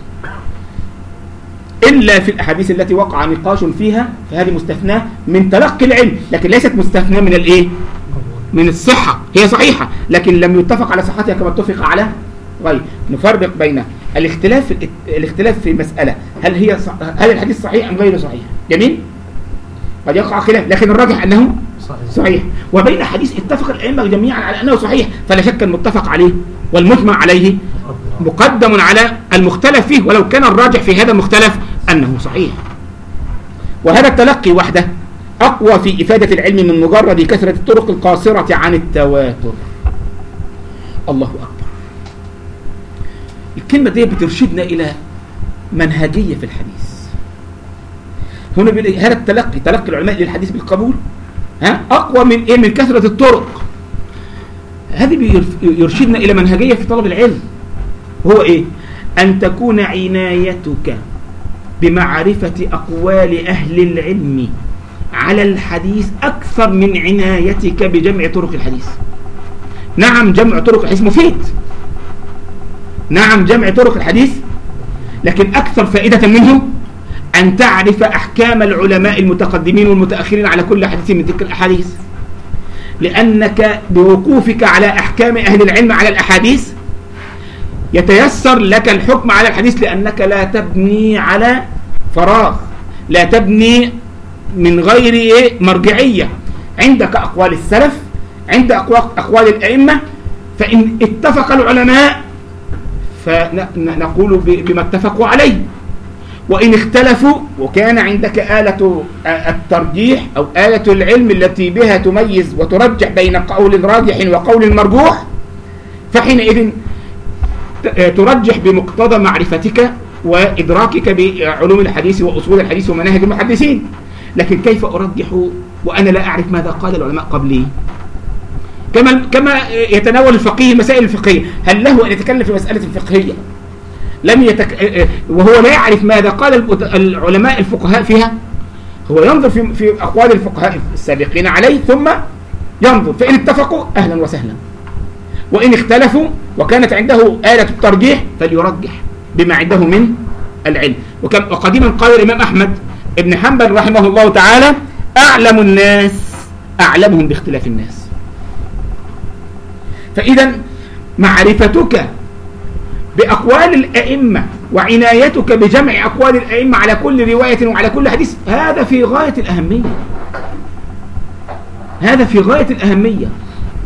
إلا في الأحاديث التي وقع نقاش فيها، فهذه مستثناة من تلقي العلم، لكن ليست مستثناة من الإيه؟ من الصحة. هي صحيحة لكن لم يتفق على صحتها كما اتفق على غير. نفرق بين الاختلاف الاختلاف في مسألة هل هي صح... هل الحديث صحيح أم غير صحيح، جميل؟ قد يقع خلاف، لكن الراجح أنه صحيح. وبين حديث اتفق الأئمة جميعا على أنه صحيح، فلا شك المتفق عليه والمجمع عليه مقدم على المختلف فيه، ولو كان الراجح في هذا المختلف أنه صحيح. وهذا التلقي وحده أقوى في إفادة العلم من مجرد كثرة الطرق القاصرة عن التواتر. الله أكبر. الكلمة دي بترشدنا إلى منهجية في الحديث. هنا بيقول هذا التلقي، تلقي العلماء للحديث بالقبول، ها أقوى من إيه؟ من كثرة الطرق. هذه يرشدنا إلى منهجية في طلب العلم، هو إيه؟ أن تكون عنايتك بمعرفة أقوال أهل العلم على الحديث أكثر من عنايتك بجمع طرق الحديث. نعم جمع طرق الحديث مفيد، نعم جمع طرق الحديث، لكن أكثر فائدة منه أن تعرف أحكام العلماء المتقدمين والمتأخرين على كل حديث من تلك الأحاديث، لأنك بوقوفك على أحكام أهل العلم على الأحاديث يتيسر لك الحكم على الحديث، لأنك لا تبني على فراغ، لا تبني من غير إيه؟ مرجعية. عندك أقوال السلف، عند أقوال الأئمة، فإن اتفق العلماء فنقول بما اتفقوا عليه، وإن اختلفوا وكان عندك آلة الترجيح أو آلة العلم التي بها تميز وترجح بين قول راجح وقول مرجوح، فحينئذ ترجح بمقتضى معرفتك وإدراكك بعلوم الحديث وأصول الحديث ومناهج المحدثين. لكن كيف أرجح وأنا لا أعرف ماذا قال العلماء قبلي؟ كما كما يتناول الفقيه المسائل الفقهية، هل له أن يتكلم في مسألة الفقهية لم يتك... وهو لا يعرف ماذا قال العلماء الفقهاء فيها؟ هو ينظر في, في أقوال الفقهاء السابقين عليه ثم ينظر، فإن اتفقوا أهلا وسهلا، وإن اختلفوا وكانت عنده آلة الترجيح فليرجح بما عنده من العلم. وقديما قال الإمام أحمد ابن حنبل رحمه الله تعالى: أعلم الناس أعلمهم باختلاف الناس. فإذا معرفتك بأقوال الأئمة وعنايتك بجمع أقوال الأئمة على كل رواية وعلى كل حديث هذا في غاية الأهمية، هذا في غاية الأهمية.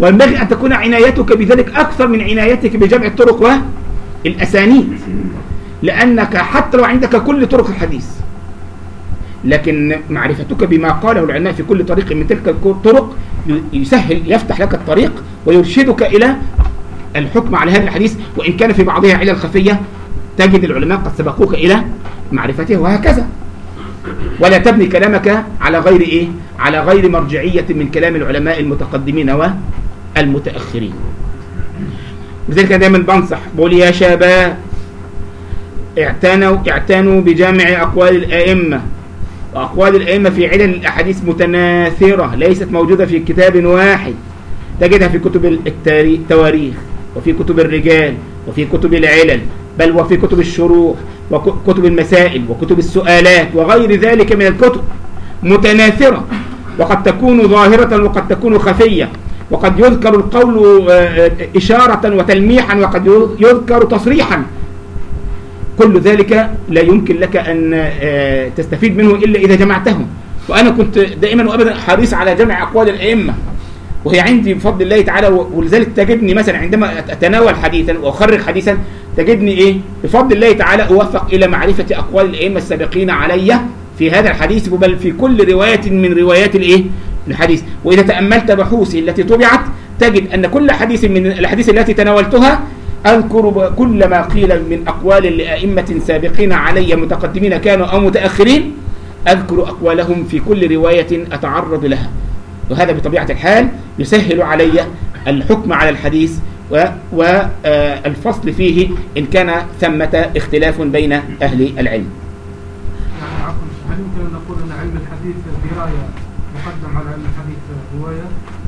وينبغي أن تكون عنايتك بذلك أكثر من عنايتك بجمع الطرق والأسانيد، لأنك حتى لو عندك كل طرق الحديث، لكن معرفتك بما قاله العلماء في كل طريق من تلك الطرق يسهل، يفتح لك الطريق ويرشدك إلى الحكم على هذا الحديث، وإن كان في بعضها علل خفية تجد العلماء قد سبقوك إلى معرفته، وهكذا. ولا تبني كلامك على غير إيه؟ على غير مرجعية من كلام العلماء المتقدمين والمتأخرين. لذلك دائما بنصح، بقول يا شباب اعتنوا اعتنوا بجمع أقوال الأئمة، وأقوال الأئمة في علل الأحاديث متناثرة ليست موجودة في كتاب واحد، تجدها في كتب التواريخ وفي كتب الرجال وفي كتب العلل، بل وفي كتب الشروح وكتب المسائل وكتب السؤالات وغير ذلك من الكتب متناثرة، وقد تكون ظاهرة وقد تكون خفية، وقد يذكر القول إشارة وتلميحا وقد يذكر تصريحا. كل ذلك لا يمكن لك أن تستفيد منه إلا إذا جمعتهم. وأنا كنت دائما وأبدا حريص على جمع أقوال الأئمة، وهي عندي بفضل الله تعالى، ولذلك تجدني مثلا عندما أتناول حديثا وأخرج حديثا تجدني إيه بفضل الله تعالى أوفق إلى معرفة أقوال الأئمة السابقين علي في هذا الحديث، بل في كل رواية من روايات الإيه الحديث. وإذا تأملت بحوثي التي طبعت تجد أن كل حديث من الحديث التي تناولتها أذكر كل ما قيل من أقوال لأئمة سابقين علي متقدمين كانوا أو متأخرين، أذكر أقوالهم في كل رواية أتعرض لها، وهذا بطبيعة الحال يسهل علي الحكم على الحديث والفصل فيه إن كان ثمة اختلاف بين أهل العلم. يعني عفوا، هل يمكن أن نقول أن علم الحديث دراية مقدم على علم الحديث رواية؟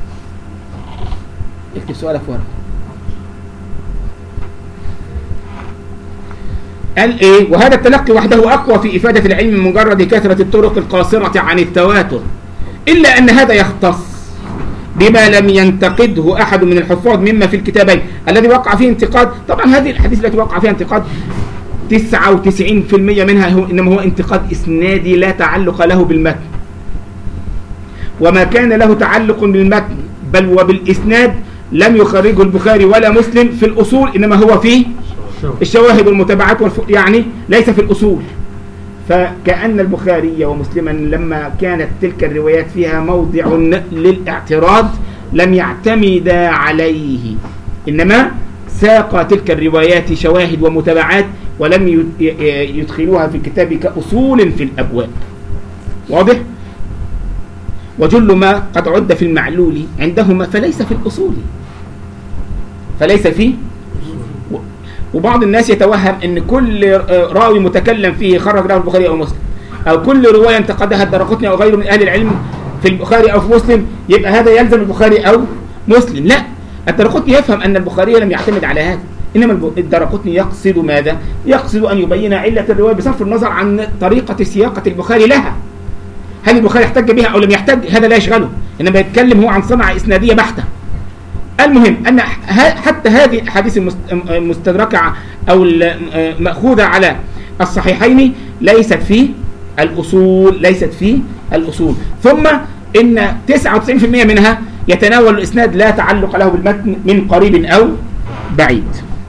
اكتب سؤالك ورقة. قال إيه؟ وهذا التلقي وحده أقوى في إفادة العلم من مجرد كثرة الطرق القاصرة عن التواتر، إلا أن هذا يختص بما لم ينتقده أحد من الحفاظ مما في الكتابين الذي وقع فيه انتقاد. طبعا هذه الحديث التي وقع فيها انتقاد تسعة وتسعين بالمئة منها هو إنما هو انتقاد إسنادي لا تعلق له بالمتن، وما كان له تعلق بالمتن بل وبالإسناد لم يخرجه البخاري ولا مسلم في الأصول، إنما هو في الشواهد والمتابعات والف... يعني ليس في الأصول. فكأن البخاري ومسلما لما كانت تلك الروايات فيها موضع للاعتراض لم يعتمد عليه، إنما ساق تلك الروايات شواهد ومتابعات ولم يدخلوها في الكتاب كأصول في الأبواب. واضح؟ وجل ما قد عد في المعلول عندهما فليس في الأصول، فليس فيه. وبعض الناس يتوهم ان كل راوي متكلم فيه خرج له البخاري او مسلم، او كل روايه انتقدها الدارقطني او غيره من اهل العلم في البخاري او في مسلم يبقى هذا يلزم البخاري او مسلم. لا، الدارقطني يفهم ان البخاري لم يعتمد على هذا، انما الدارقطني يقصد ماذا؟ يقصد ان يبين عله الروايه بصرف النظر عن طريقه سياقه البخاري لها. هل البخاري احتج بها او لم يحتج؟ هذا لا يشغله، انما يتكلم هو عن صنعه اسناديه بحته. المهم أن حتى هذه الحديث المستدركة أو المأخوذة على الصحيحين ليست في الأصول، ليست في الأصول. ثم إن تسعة وتسعين بالمئة منها يتناول الإسناد لا تعلق له بالمتن من قريب أو بعيد،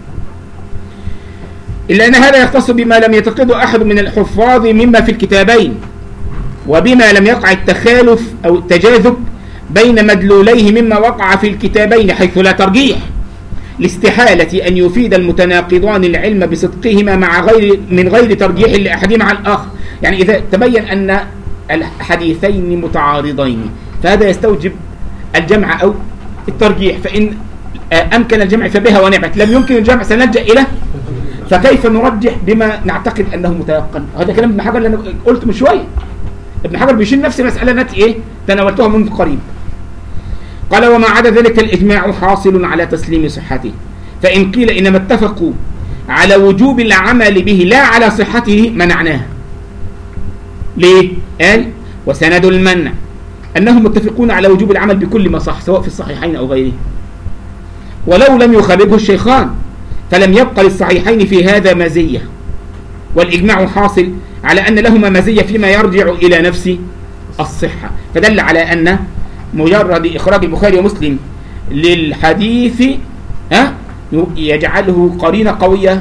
إلا أن هذا يختص بما لم يعتقده أحد من الحفاظ مما في الكتابين، وبما لم يقع التخالف أو التجاذب بين مدلوليه مما وقع في الكتابين حيث لا ترجيح، لاستحالة أن يفيد المتناقضان العلم بصدقهما مع غير من غير ترجيح لأحدهما على الآخر. يعني إذا تبين أن الحديثين متعارضين فهذا يستوجب الجمع أو الترجيح، فإن أمكن الجمع فبها ونعمت، لم يمكن الجمع سنلجأ إليه، فكيف نرجح بما نعتقد أنه متيقن؟ هذا كلام ابن حجر اللي أنا قلت من شوية. ابن حجر بيشيل نفس المسألة التي إيه تناولتها منذ قريب. قال وما عدا ذلك الإجماع حاصل على تسليم صحته، فإن قيل إنما اتفقوا على وجوب العمل به لا على صحته منعناه. ليه؟ قال وسند المنع أنهم متفقون على وجوب العمل بكل ما صح سواء في الصحيحين أو غيره، ولو لم يخرجه الشيخان فلم يبقى للصحيحين في هذا مزية، والإجماع حاصل على أن لهما مزية فيما يرجع إلى نفس الصحة، فدل على أن مجرد إخراج البخاري ومسلم للحديث ها يجعله قرينة قوية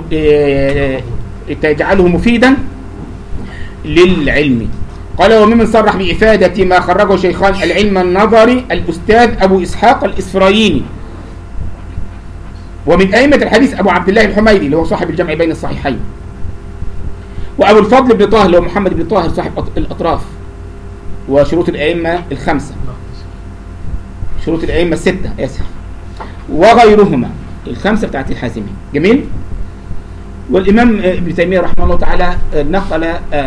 تجعله مفيدا للعلم. قال وممن صرح بإفادة ما خرجه شيخان العلم النظري الأستاذ أبو إسحاق الإسفرايني، ومن أئمة الحديث أبو عبد الله الحميدي اللي هو صاحب الجمع بين الصحيحين، وأبو الفضل بن طاهر اللي هو محمد بن طاهر صاحب الأطراف وشروط الأئمة الخمسة، شروط الأئمة الستة آسف، وغيرهما الخمسة بتاعت الحازمي. جميل. والإمام ابن تيمية رحمه الله تعالى نقل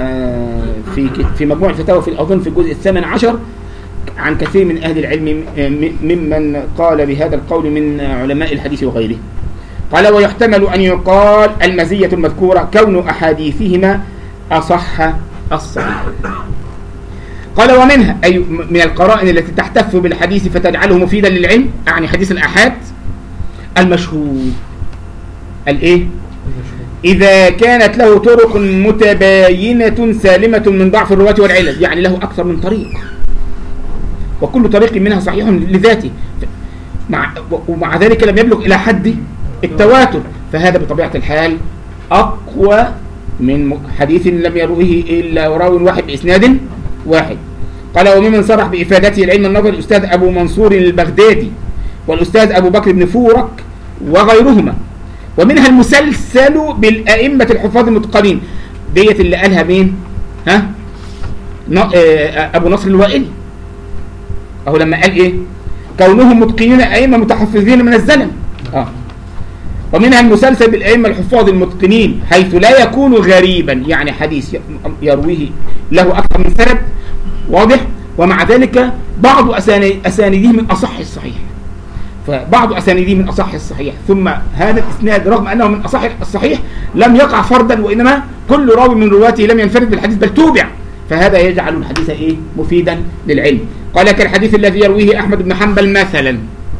في في مجموع الفتاوى في أظن في الجزء الثامن عشر عن كثير من أهل العلم ممن قال بهذا القول من علماء الحديث وغيره. قال ويحتمل أن يقال المزية المذكورة كون أحاديثهما أصح الصحيح. قال ومنها أي من القرائن التي تحتف بالحديث فتجعله مفيدا للعلم، يعني حديث الآحاد المشهور الإيه؟ إذا كانت له طرق متباينة سالمة من ضعف الرواة والعلل، يعني له أكثر من طريق وكل طريق منها صحيح لذاته، مع ومع ذلك لم يبلغ إلى حد التواتر، فهذا بطبيعة الحال أقوى من حديث لم يرويه إلا راو واحد بإسناد واحد. قال وممن صرح بإفادته العلم النظري الأستاذ أبو منصور البغدادي والأستاذ أبو بكر بن فورك وغيرهما، ومنها المسلسل بالأئمة الحفاظ المتقنين، ديت اللي قالها مين؟ ها؟ أبو نصر الوائلي، أهو لما قال إيه؟ كونهم متقنين أئمة متحفظين من الزلم. آه. ومنها المسلسل بالأئمة الحفاظ المتقنين حيث لا يكون غريبا، يعني حديث يرويه له أكثر من سند واضح، ومع ذلك بعض أسانيده من أصح الصحيح، فبعض أسانيده من أصح الصحيح، ثم هذا الإسناد رغم أنه من أصح الصحيح لم يقع فردا، وإنما كل راوي من رواته لم ينفرد بالحديث بل توبع، فهذا يجعل الحديث إيه؟ مفيدا للعلم. قال كالحديث الذي يرويه أحمد بن حنبل مثلا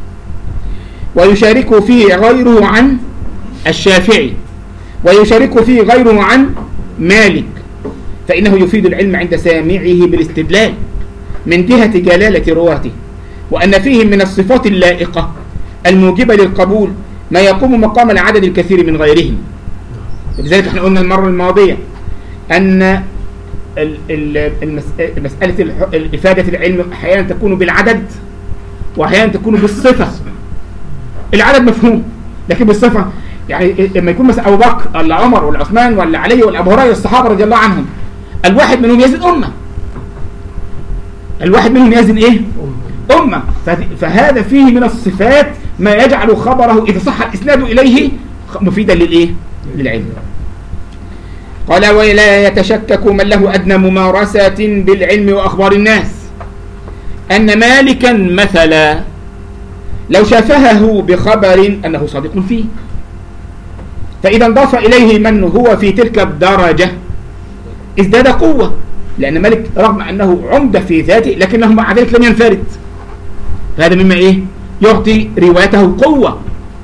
ويشاركه فيه غيره عن الشافعي ويشاركه فيه غيره عن مالك، فإنه يفيد العلم عند سامعه بالاستدلال من جهة جلالة رواته، وأن فيه من الصفات اللائقة الموجبة للقبول ما يقوم مقام العدد الكثير من غيرهم. لذلك احنا قلنا المرة الماضية أن مسألة إفادة العلم أحيانا تكون بالعدد وأحيانا تكون بالصفة. العدد مفهوم، لكن بالصفة يعني لما يكون مثلا أبو بكر ولا عمر ولا عثمان ولا علي ولا أبو هريرة الصحابة رضي الله عنهم، الواحد منهم يزن أمة، الواحد منهم يزن إيه؟ أمة. فهذا فيه من الصفات ما يجعل خبره إذا صح الإسناد إليه مفيدا للإيه؟ للعلم. قال ولا يتشكك من له أدنى ممارسة بالعلم وأخبار الناس أن مالكا مثلا لو شافهه بخبر أنه صادق فيه، فإذا انضاف إليه من هو في تلك الدرجة ازداد قوة، لأن مالك رغم أنه عمدة في ذاته لكنه مع ذلك لم ينفرد، فهذا مما إيه؟ يعطي روايته قوة،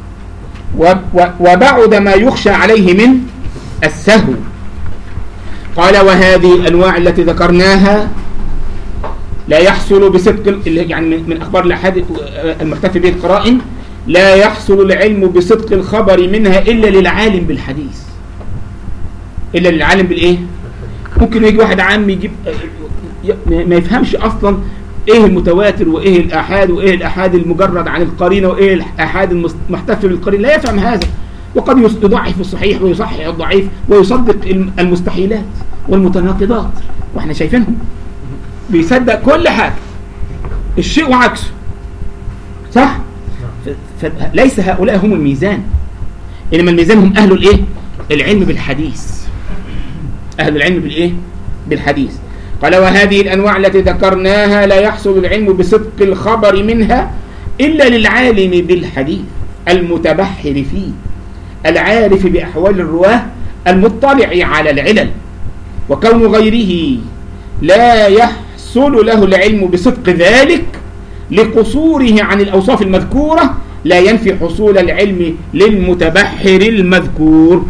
وبعد ما يخشى عليه من السهو. قال وهذه الأنواع التي ذكرناها لا يحصل بصدق، يعني من أخبار الأحاد المختفي به القرائن، لا يحصل العلم بصدق الخبر منها إلا للعالم بالحديث، إلا للعالم بالإيه؟ ممكن يجي واحد عام يجيب ما يفهمش أصلا إيه المتواتر وإيه الأحاد وإيه الأحاد المجرد عن القرينة وإيه الأحاد المحتفي بالقرينة، لا يفهم هذا، وقد يضعف الصحيح ويصحح الضعيف ويصدق المستحيلات والمتناقضات، وإحنا شايفينهم بيصدق كل حاجة الشيء وعكسه، صح؟ فليس هؤلاء هم الميزان، إنما الميزان هم أهل الإيه؟ العلم بالحديث، أهل العلم بالإيه؟ بالحديث. قال وهذه الأنواع التي ذكرناها لا يحصل العلم بصدق الخبر منها إلا للعالم بالحديث المتبحر فيه العارف بأحوال الرواه المطلع على العلل، وكون غيره لا يحصل له العلم بصدق ذلك لقصوره عن الأوصاف المذكورة لا ينفي حصول العلم للمتبحر المذكور.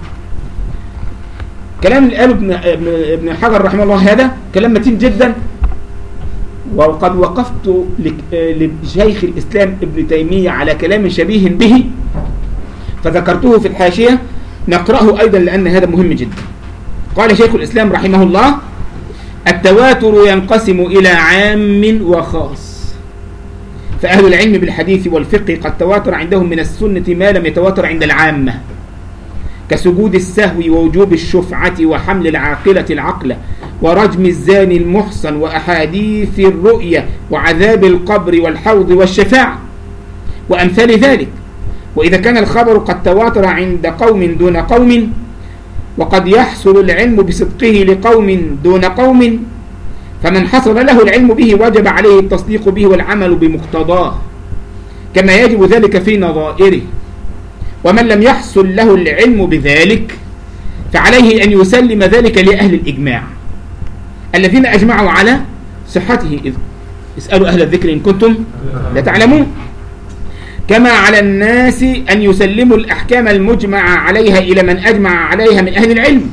كلام اللي قاله ابن, ابن حجر رحمه الله هذا كلام متين جدا، وقد وقفت لشيخ الإسلام ابن تيمية على كلام شبيه به فذكرته في الحاشية، نقرأه أيضا لأن هذا مهم جدا. قال شيخ الإسلام رحمه الله: التواتر ينقسم إلى عام وخاص، فأهل العلم بالحديث والفقه قد تواتر عندهم من السنة ما لم يتواتر عند العامة، كسجود السهو ووجوب الشفعة وحمل العاقلة العقلة ورجم الزاني المحصن وأحاديث الرؤية وعذاب القبر والحوض والشفاعة وأمثال ذلك. وإذا كان الخبر قد تواتر عند قوم دون قوم، وقد يحصل العلم بصدقه لقوم دون قوم، فمن حصل له العلم به وجب عليه التصديق به والعمل بمقتضاه كما يجب ذلك في نظائره. ومن لم يحصل له العلم بذلك فعليه أن يسلم ذلك لأهل الإجماع الذين أجمعوا على صحته. إذ اسألوا أهل الذكر إن كنتم لا تعلمون. كما على الناس أن يسلموا الأحكام المجمع عليها إلى من أجمع عليها من أهل العلم،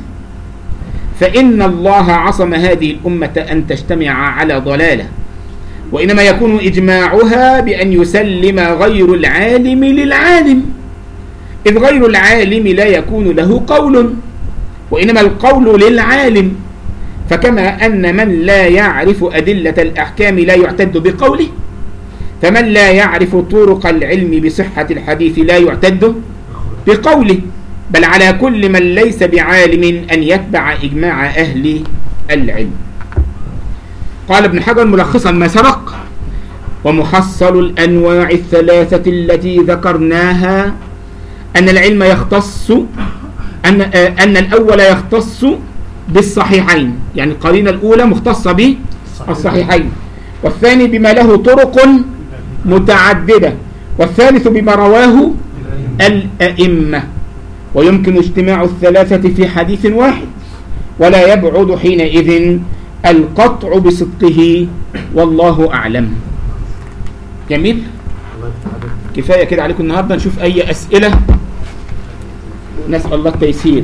فإن الله عصم هذه الأمة أن تجتمع على ضلالة، وإنما يكون إجماعها بأن يسلم غير العالم للعالم، إذ غير العالم لا يكون له قول، وإنما القول للعالم. فكما أن من لا يعرف أدلة الأحكام لا يعتد بقوله، فمن لا يعرف طرق العلم بصحة الحديث لا يعتد بقوله، بل على كل من ليس بعالم أن يتبع إجماع أهل العلم. قال ابن حجر ملخصا ما سبق: ومحصل الأنواع الثلاثة التي ذكرناها أن العلم يختص أن, أن الأول يختص بالصحيحين، يعني القرينة الأولى مختصة بالصحيحين، والثاني بما له طرق متعددة، والثالث بما رواه الأئمة. ويمكن اجتماع الثلاثة في حديث واحد، ولا يبعد حينئذ القطع بصدقه، والله أعلم. جميل، كفاية كده عليكم النهاردة. نشوف أي أسئلة، نسأل الله التيسير.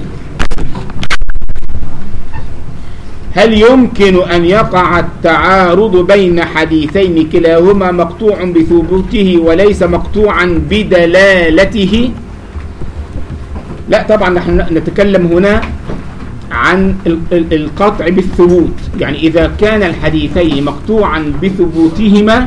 هل يمكن أن يقع التعارض بين حديثين كلاهما مقطوع بثبوته وليس مقطوعا بدلالته؟ لا طبعا، نحن نتكلم هنا عن القطع بالثبوت، يعني إذا كان الحديثين مقطوعا بثبوتهما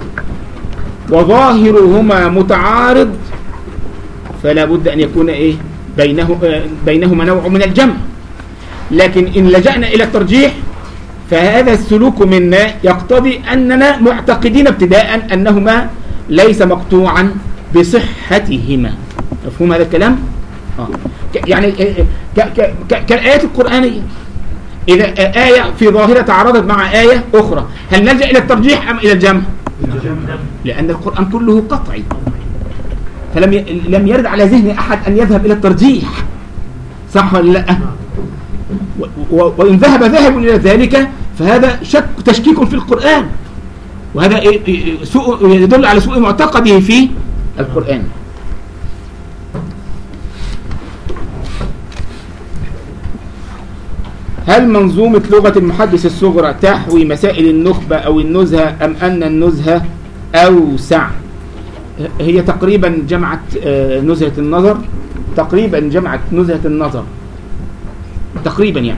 وظاهرهما متعارض فلا بد أن يكون إيه بينه بينهما نوع من الجمع. لكن إن لجأنا إلى الترجيح فهذا السلوك منا يقتضي أننا معتقدين ابتداء أنهما ليس مقطوعا بصحتهما. مفهوم هذا الكلام؟ آه. يعني كالآيات القرآنية، إذا آية في ظاهرة تعارضت مع آية أخرى هل نلجأ إلى الترجيح أم إلى الجمع؟ لأن القرآن كله قطعي، فلم ي... لم يرد على ذهن أحد أن يذهب إلى الترجيح، صح ولا لا؟ و... و... وإن ذهب ذاهب إلى ذلك فهذا شك تشكيك في القرآن، وهذا سوء يدل على سوء معتقده في القرآن. هل منظومة لغة المحدث الصغرى تحوي مسائل النخبة أو النزهة أم أن النزهة أوسع؟ هي تقريبا جمعت نزهة النظر، تقريبا جمعت نزهة النظر تقريبا يعني.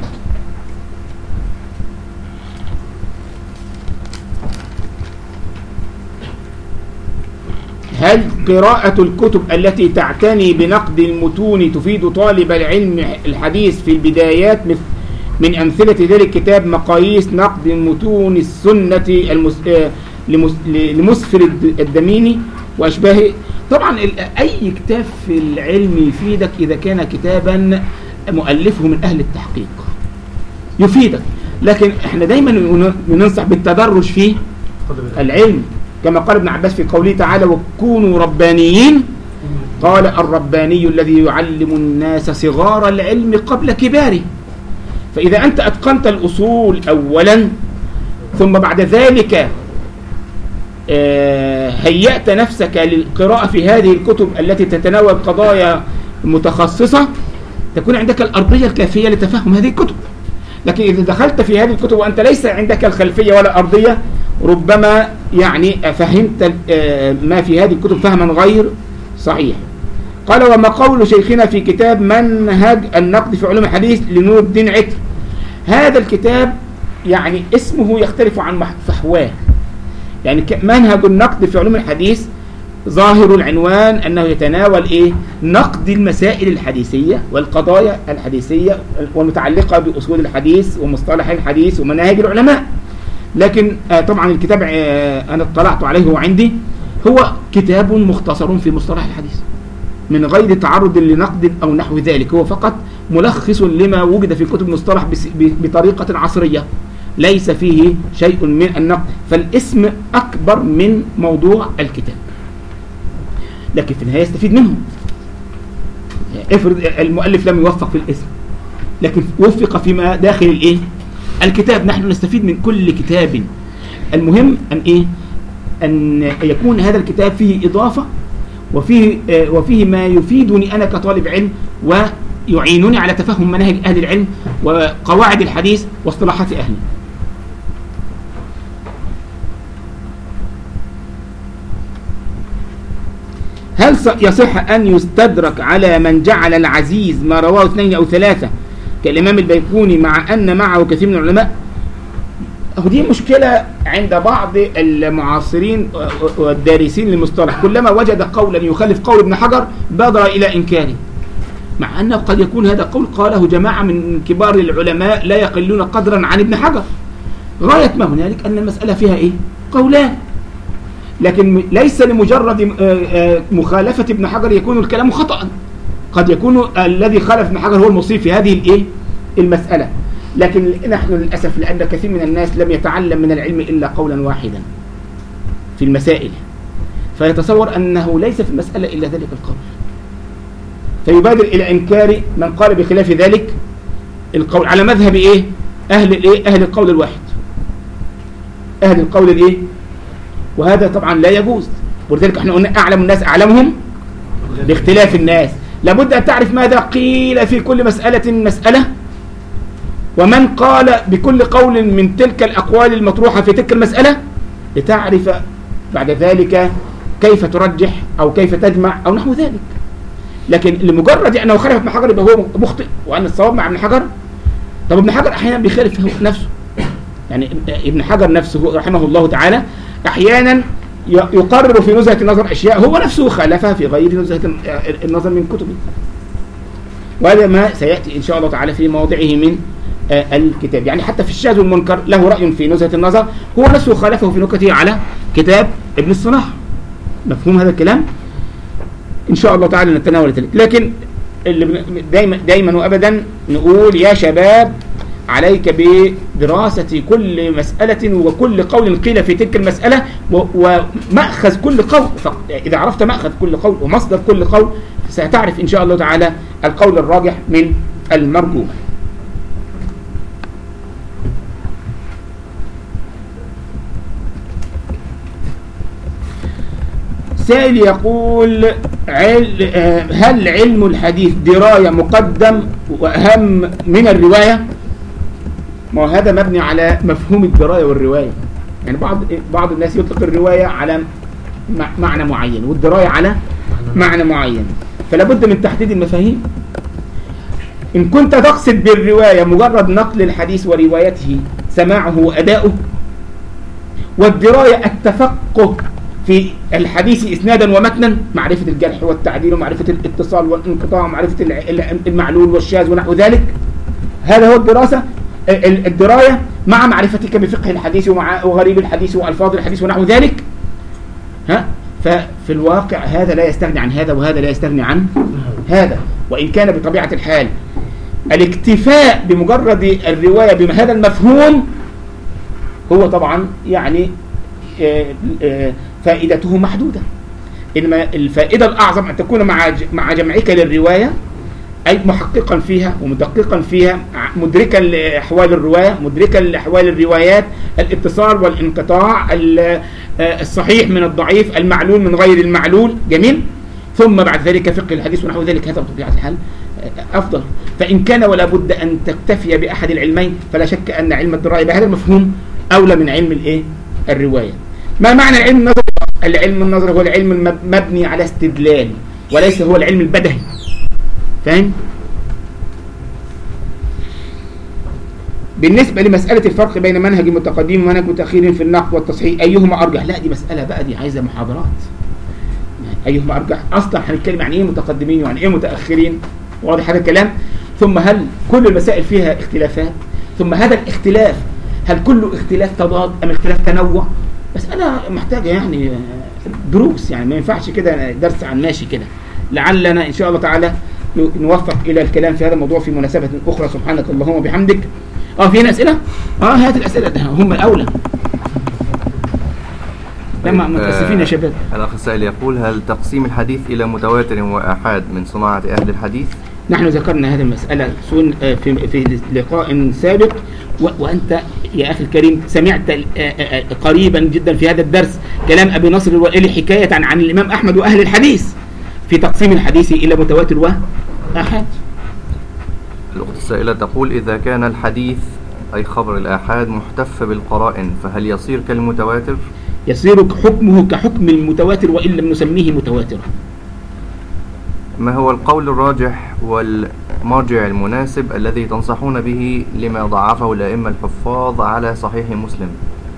هل قراءة الكتب التي تعتني بنقد المتون تفيد طالب العلم الحديث في البدايات؟ مثل من أمثلة ذلك كتاب مقاييس نقد متون السنة المس... لمسفر الدميني وأشباهه. طبعا أي كتاب في العلم يفيدك إذا كان كتابا مؤلفه من أهل التحقيق يفيدك، لكن احنا دايما ننصح بالتدرج في العلم، كما قال ابن عباس في قوله تعالى: وكونوا ربانيين. قال: الرباني الذي يعلم الناس صغار العلم قبل كباره. فإذا أنت أتقنت الأصول أولا ثم بعد ذلك هيأت نفسك للقراءة في هذه الكتب التي تتناول قضايا متخصصة، تكون عندك الأرضية الكافية لتفهم هذه الكتب. لكن إذا دخلت في هذه الكتب وأنت ليس عندك الخلفية ولا أرضية ربما يعني فهمت ما في هذه الكتب فهما غير صحيح. قال: وما قول شيخنا في كتاب منهج النقد في علوم الحديث لنور الدين عطر. هذا الكتاب يعني اسمه يختلف عن فحواه، يعني منهج النقد في علوم الحديث ظاهر العنوان أنه يتناول إيه؟ نقد المسائل الحديثية والقضايا الحديثية والمتعلقة بأصول الحديث ومصطلح الحديث ومناهج العلماء. لكن آه طبعا الكتاب آه أنا اطلعت عليه وعندي هو كتاب مختصر في مصطلح الحديث من غير تعرض لنقد أو نحو ذلك، هو فقط ملخص لما وجد في كتب المصطلح بطريقة عصرية ليس فيه شيء من النقد، فالاسم أكبر من موضوع الكتاب، لكن في النهاية يستفيد منه. افرض المؤلف لم يوفق في الاسم لكن وفق فيما داخل الايه الكتاب، نحن نستفيد من كل كتاب. المهم ان ايه ان يكون هذا الكتاب فيه اضافة وفيه آه وفيه ما يفيدني انا كطالب علم ويعينني على تفهم مناهج اهل العلم وقواعد الحديث واصطلاحات اهله. هل يصح أن يستدرك على من جعل العزيز ما رواه اثنين أو ثلاثة كالإمام البيكوني مع أن معه كثير من العلماء؟ ودي مشكلة عند بعض المعاصرين والدارسين للمصطلح، كلما وجد قولا يخالف قول ابن حجر بادر إلى إنكاره، مع أنه قد يكون هذا قول قاله جماعة من كبار العلماء لا يقلون قدرا عن ابن حجر. غاية ما هنالك أن المسألة فيها إيه؟ قولان، لكن ليس لمجرد مخالفة ابن حجر يكون الكلام خطأ، قد يكون الذي خالف ابن حجر هو المصيب في هذه الايه المسألة. لكن نحن للأسف لأن كثير من الناس لم يتعلم من العلم إلا قولا واحدا في المسائل، فيتصور أنه ليس في المسألة إلا ذلك القول، فيبادر إلى إنكار من قال بخلاف ذلك القول على مذهب إيه أهل الإيه أهل القول الواحد، أهل القول الإيه، وهذا طبعا لا يجوز. ولذلك احنا قلنا أعلم الناس أعلمهم باختلاف الناس. لابد أن تعرف ماذا قيل في كل مسألة مسألة، ومن قال بكل قول من تلك الأقوال المطروحة في تلك المسألة، لتعرف بعد ذلك كيف ترجح أو كيف تجمع أو نحو ذلك. لكن لمجرد أنه خالف ابن حجر يبقى هو مخطئ وأن الصواب مع ابن حجر. طب ابن حجر أحيانا بيخالف نفسه، يعني ابن حجر نفسه رحمه الله تعالى أحيانا يقرر في نزهة النظر أشياء هو نفسه خالفها في غير نزهة النظر من كتبه، وهذا ما سيأتي إن شاء الله تعالى في موضعه من الكتاب. يعني حتى في الشاذ والمنكر له رأي في نزهة النظر هو نفسه خالفه في نكته على كتاب ابن الصلاح. مفهوم هذا الكلام؟ إن شاء الله تعالى نتناول ذلك. لكن اللي دايما, دايما وأبدا نقول يا شباب عليك بدراسة كل مسألة وكل قول قيل في تلك المسألة ومأخذ كل قول. إذا عرفت مأخذ كل قول ومصدر كل قول ستعرف إن شاء الله تعالى القول الراجح من المرجوح. سائل يقول هل علم الحديث دراية مقدم وأهم من الرواية؟ ما هذا مبني على مفهوم الدراية والرواية. يعني بعض بعض الناس يطلق الرواية على معنى معين والدراية على معنى معين، فلا بد من تحديد المفاهيم. إن كنت تقصد بالرواية مجرد نقل الحديث وروايته سماعه وأداؤه، والدراية التفقه في الحديث إسنادا ومتنا، معرفة الجرح والتعديل ومعرفة الاتصال والانقطاع ومعرفة المعلول والشاذ ونحو ذلك، هذا هو الدراسة الدراية مع معرفتك بفقه الحديث ومع وغريب الحديث وألفاظ الحديث ونحو ذلك. ها ففي الواقع هذا لا يستغني عن هذا وهذا لا يستغني عن هذا، وإن كان بطبيعة الحال الاكتفاء بمجرد الرواية بهذا المفهوم هو طبعا يعني فائدته محدودة، إنما الفائدة الأعظم أن تكون مع مع جمعك للرواية أي محققا فيها ومدققا فيها، مدركا لأحوال الرواية، مدركا لأحوال الروايات، الاتصال والانقطاع، الصحيح من الضعيف، المعلول من غير المعلول، جميل. ثم بعد ذلك فقه الحديث ونحو ذلك، هذا بطبيعة الحال أفضل. فإن كان ولا بد أن تكتفي بأحد العلمين فلا شك أن علم الدراية بهذا المفهوم أولى من علم الإيه الرواية. ما معنى العلم النظري؟ العلم النظري هو العلم المبني على استدلال وليس هو العلم البدهي. فاهم؟ بالنسبة لمسألة الفرق بين منهج متقدم ومنهج متأخر في النقد والتصحيح أيهما أرجح؟ لا دي مسألة بقى دي عايزة محاضرات. أيهما أرجح؟ أصلا هنتكلم عن إيه متقدمين وعن إيه متأخرين، واضح هذا الكلام؟ ثم هل كل المسائل فيها اختلافات؟ ثم هذا الاختلاف هل كله اختلاف تضاد أم اختلاف تنوع؟ مسألة محتاجة يعني دروس، يعني ما ينفعش كده درس عن ماشي كده. لعلنا إن شاء الله تعالى نوفق إلى الكلام في هذا الموضوع في مناسبة أخرى. سبحانك اللهم وبحمدك. اه في أسئلة؟ اه هات الأسئلة ده هم الأولى. لما متأسفين يا شباب. الأخ السائل يقول: هل تقسيم الحديث إلى متواتر وآحاد من صناعة أهل الحديث؟ نحن ذكرنا هذه المسألة في في لقاء سابق، وأنت يا أخي الكريم سمعت قريبا جدا في هذا الدرس كلام أبي نصر الوائلي حكاية عن, عن الإمام أحمد وأهل الحديث في تقسيم الحديث إلى متواتر وآحاد. الأخت السائلة تقول: إذا كان الحديث أي خبر الآحاد محتف بالقرائن فهل يصير كالمتواتر؟ يصير حكمه كحكم المتواتر وإن لم نسميه متواترا. ما هو القول الراجح والمرجع المناسب الذي تنصحون به لما ضعفه الأئمة الحفاظ على صحيح مسلم؟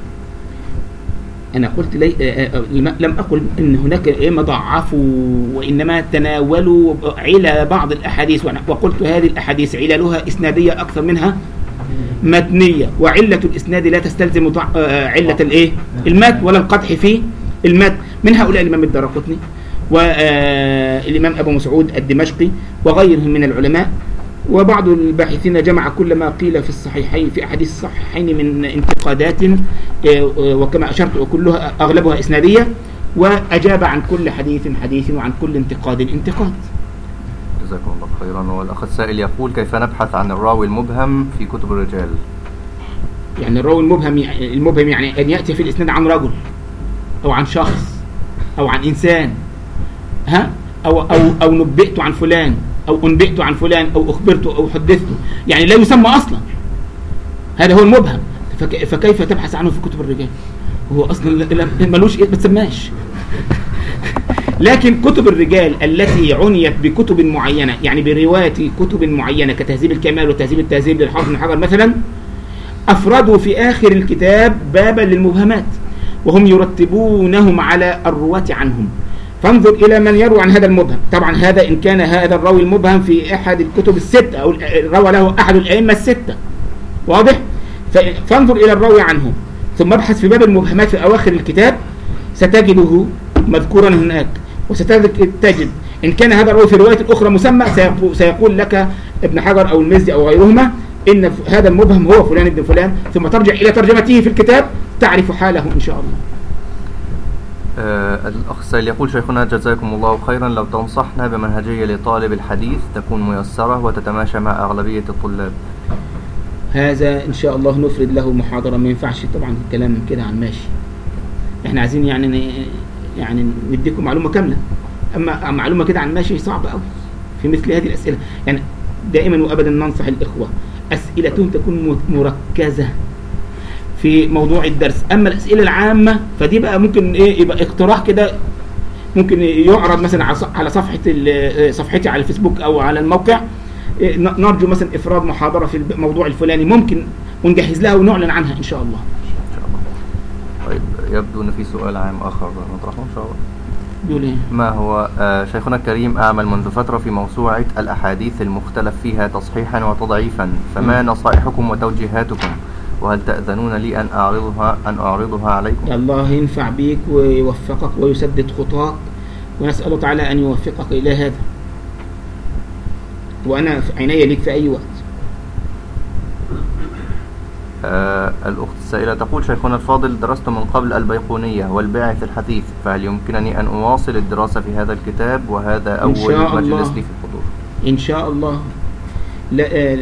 أنا قلت لي لم أقل أن هناك أئمة ضعفوا، وإنما تناولوا على بعض الأحاديث، وقلت هذه الأحاديث عللها إسنادية أكثر منها متنية، وعلة الإسناد لا تستلزم علة الإيه المتن ولا القدح في المتن. من هؤلاء الإمام الدارقطني والإمام أبو مسعود الدمشقي وغيرهم من العلماء، وبعض الباحثين جمع كل ما قيل في الصحيحين في أحاديث الصحيحين من انتقادات، وكما أشرت وكلها أغلبها إسنادية، وأجاب عن كل حديث حديث وعن كل انتقاد انتقاد. جزاكم الله خيرا. والأخ السائل يقول: كيف نبحث عن الراوي المبهم في كتب الرجال؟ يعني الراوي المبهم المبهم يعني أن يأتي في الإسناد عن رجل أو عن شخص أو عن إنسان، ها أو أو أو نبئت عن فلان أو أنبئت عن فلان أو أخبرت أو حدثت، يعني لا يسمى أصلا. هذا هو المبهم. فكيف تبحث عنه في كتب الرجال؟ هو أصلا ملوش إيه، ما تسماش. لكن كتب الرجال التي عنيت بكتب معينة، يعني برواية كتب معينة كتهذيب الكمال وتهذيب التهذيب للحافظ بن حجر مثلا، أفردوا في آخر الكتاب بابا للمبهمات وهم يرتبونهم على الرواة عنهم. فانظر إلى من يروي عن هذا المبهم. طبعا هذا إن كان هذا الراوي المبهم في أحد الكتب الستة أو روى له أحد الأئمة الستة، واضح؟ فانظر إلى الراوي عنه ثم ابحث في باب المبهمات في أواخر الكتاب، ستجده مذكورا هناك، وستجد إن كان هذا الراوي في رواية أخرى مسمى سيقول لك ابن حجر أو المزي أو غيرهما إن هذا المبهم هو فلان ابن فلان، ثم ترجع إلى ترجمته في الكتاب تعرف حاله إن شاء الله. آه الأخ السائل يقول: شيخنا جزاكم الله خيرا، لو تنصحنا بمنهجية لطالب الحديث تكون ميسرة وتتماشى مع أغلبية الطلاب. هذا إن شاء الله نفرد له محاضرة، ما ينفعش طبعا الكلام كده عن ماشي. إحنا عايزين يعني يعني نديكم معلومة كاملة، أما معلومة كده عن ماشي صعبة أوي في مثل هذه الأسئلة. يعني دائما وأبدا ننصح الإخوة أسئلتهم تكون مركزة في موضوع الدرس. أما الأسئلة العامة فدي بقى ممكن إيه يبقى اقتراح كده، ممكن يعرض مثلا على صفحة صفحتي على الفيسبوك أو على الموقع، نرجو مثلا إفراد محاضرة في الموضوع الفلاني، ممكن ونجهز لها ونعلن عنها إن شاء الله. إن شاء الله. طيب يبدو أن في سؤال عام آخر نطرحه إن شاء الله. بيقول إيه؟ ما هو آه شيخنا الكريم أعمل منذ فترة في موسوعة الأحاديث المختلف فيها تصحيحا وتضعيفا، فما نصائحكم وتوجيهاتكم؟ وهل تأذنون لي أن أعرضها أن أعرضها عليكم؟ الله ينفع بيك ويوفقك ويسدد خطاك، ونسأل تعالى أن يوفقك إلى هذا، وأنا في عناية لك في أي وقت. آه الأخت السائلة تقول: شيخنا الفاضل، درست من قبل البيقونية والباعث الحديث، فهل يمكنني أن أواصل الدراسة في هذا الكتاب؟ وهذا أول مجلس لي في الحضور إن شاء الله. لا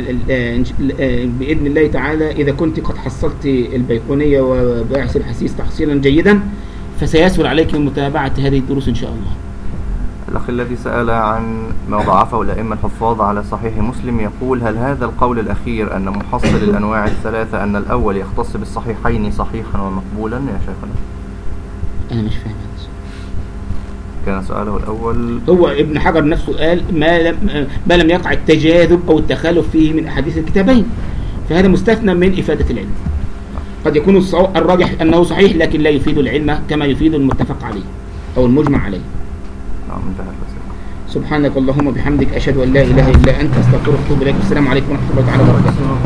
بإذن الله تعالى إذا كنت قد حصلت البيقونية وباعث الحديث تحصيلا جيدا فسيسهل عليك متابعة هذه الدروس إن شاء الله. الأخ الذي سأل عن ما ضعفه الأئمة الحفاظ على صحيح مسلم يقول: هل هذا القول الأخير أن محصل الأنواع الثلاثة أن الأول يختص بالصحيحين صحيحا ومقبولا يا شيخنا؟ أنا مش فاهم هذا السؤال. كان سؤاله الأول هو ابن حجر نفسه قال ما لم, ما لم يقع التجاذب أو التخالف فيه من أحاديث الكتابين، فهذا مستثنى من إفادة العلم. قد يكون الراجح أنه صحيح لكن لا يفيد العلم كما يفيد المتفق عليه أو المجمع عليه. نعم انتهى الرسالة. سبحانك اللهم وبحمدك أشهد أن لا إله إلا أنت أستغفرك وأتوب إليك. السلام عليكم ورحمة الله تعالى وبركاته.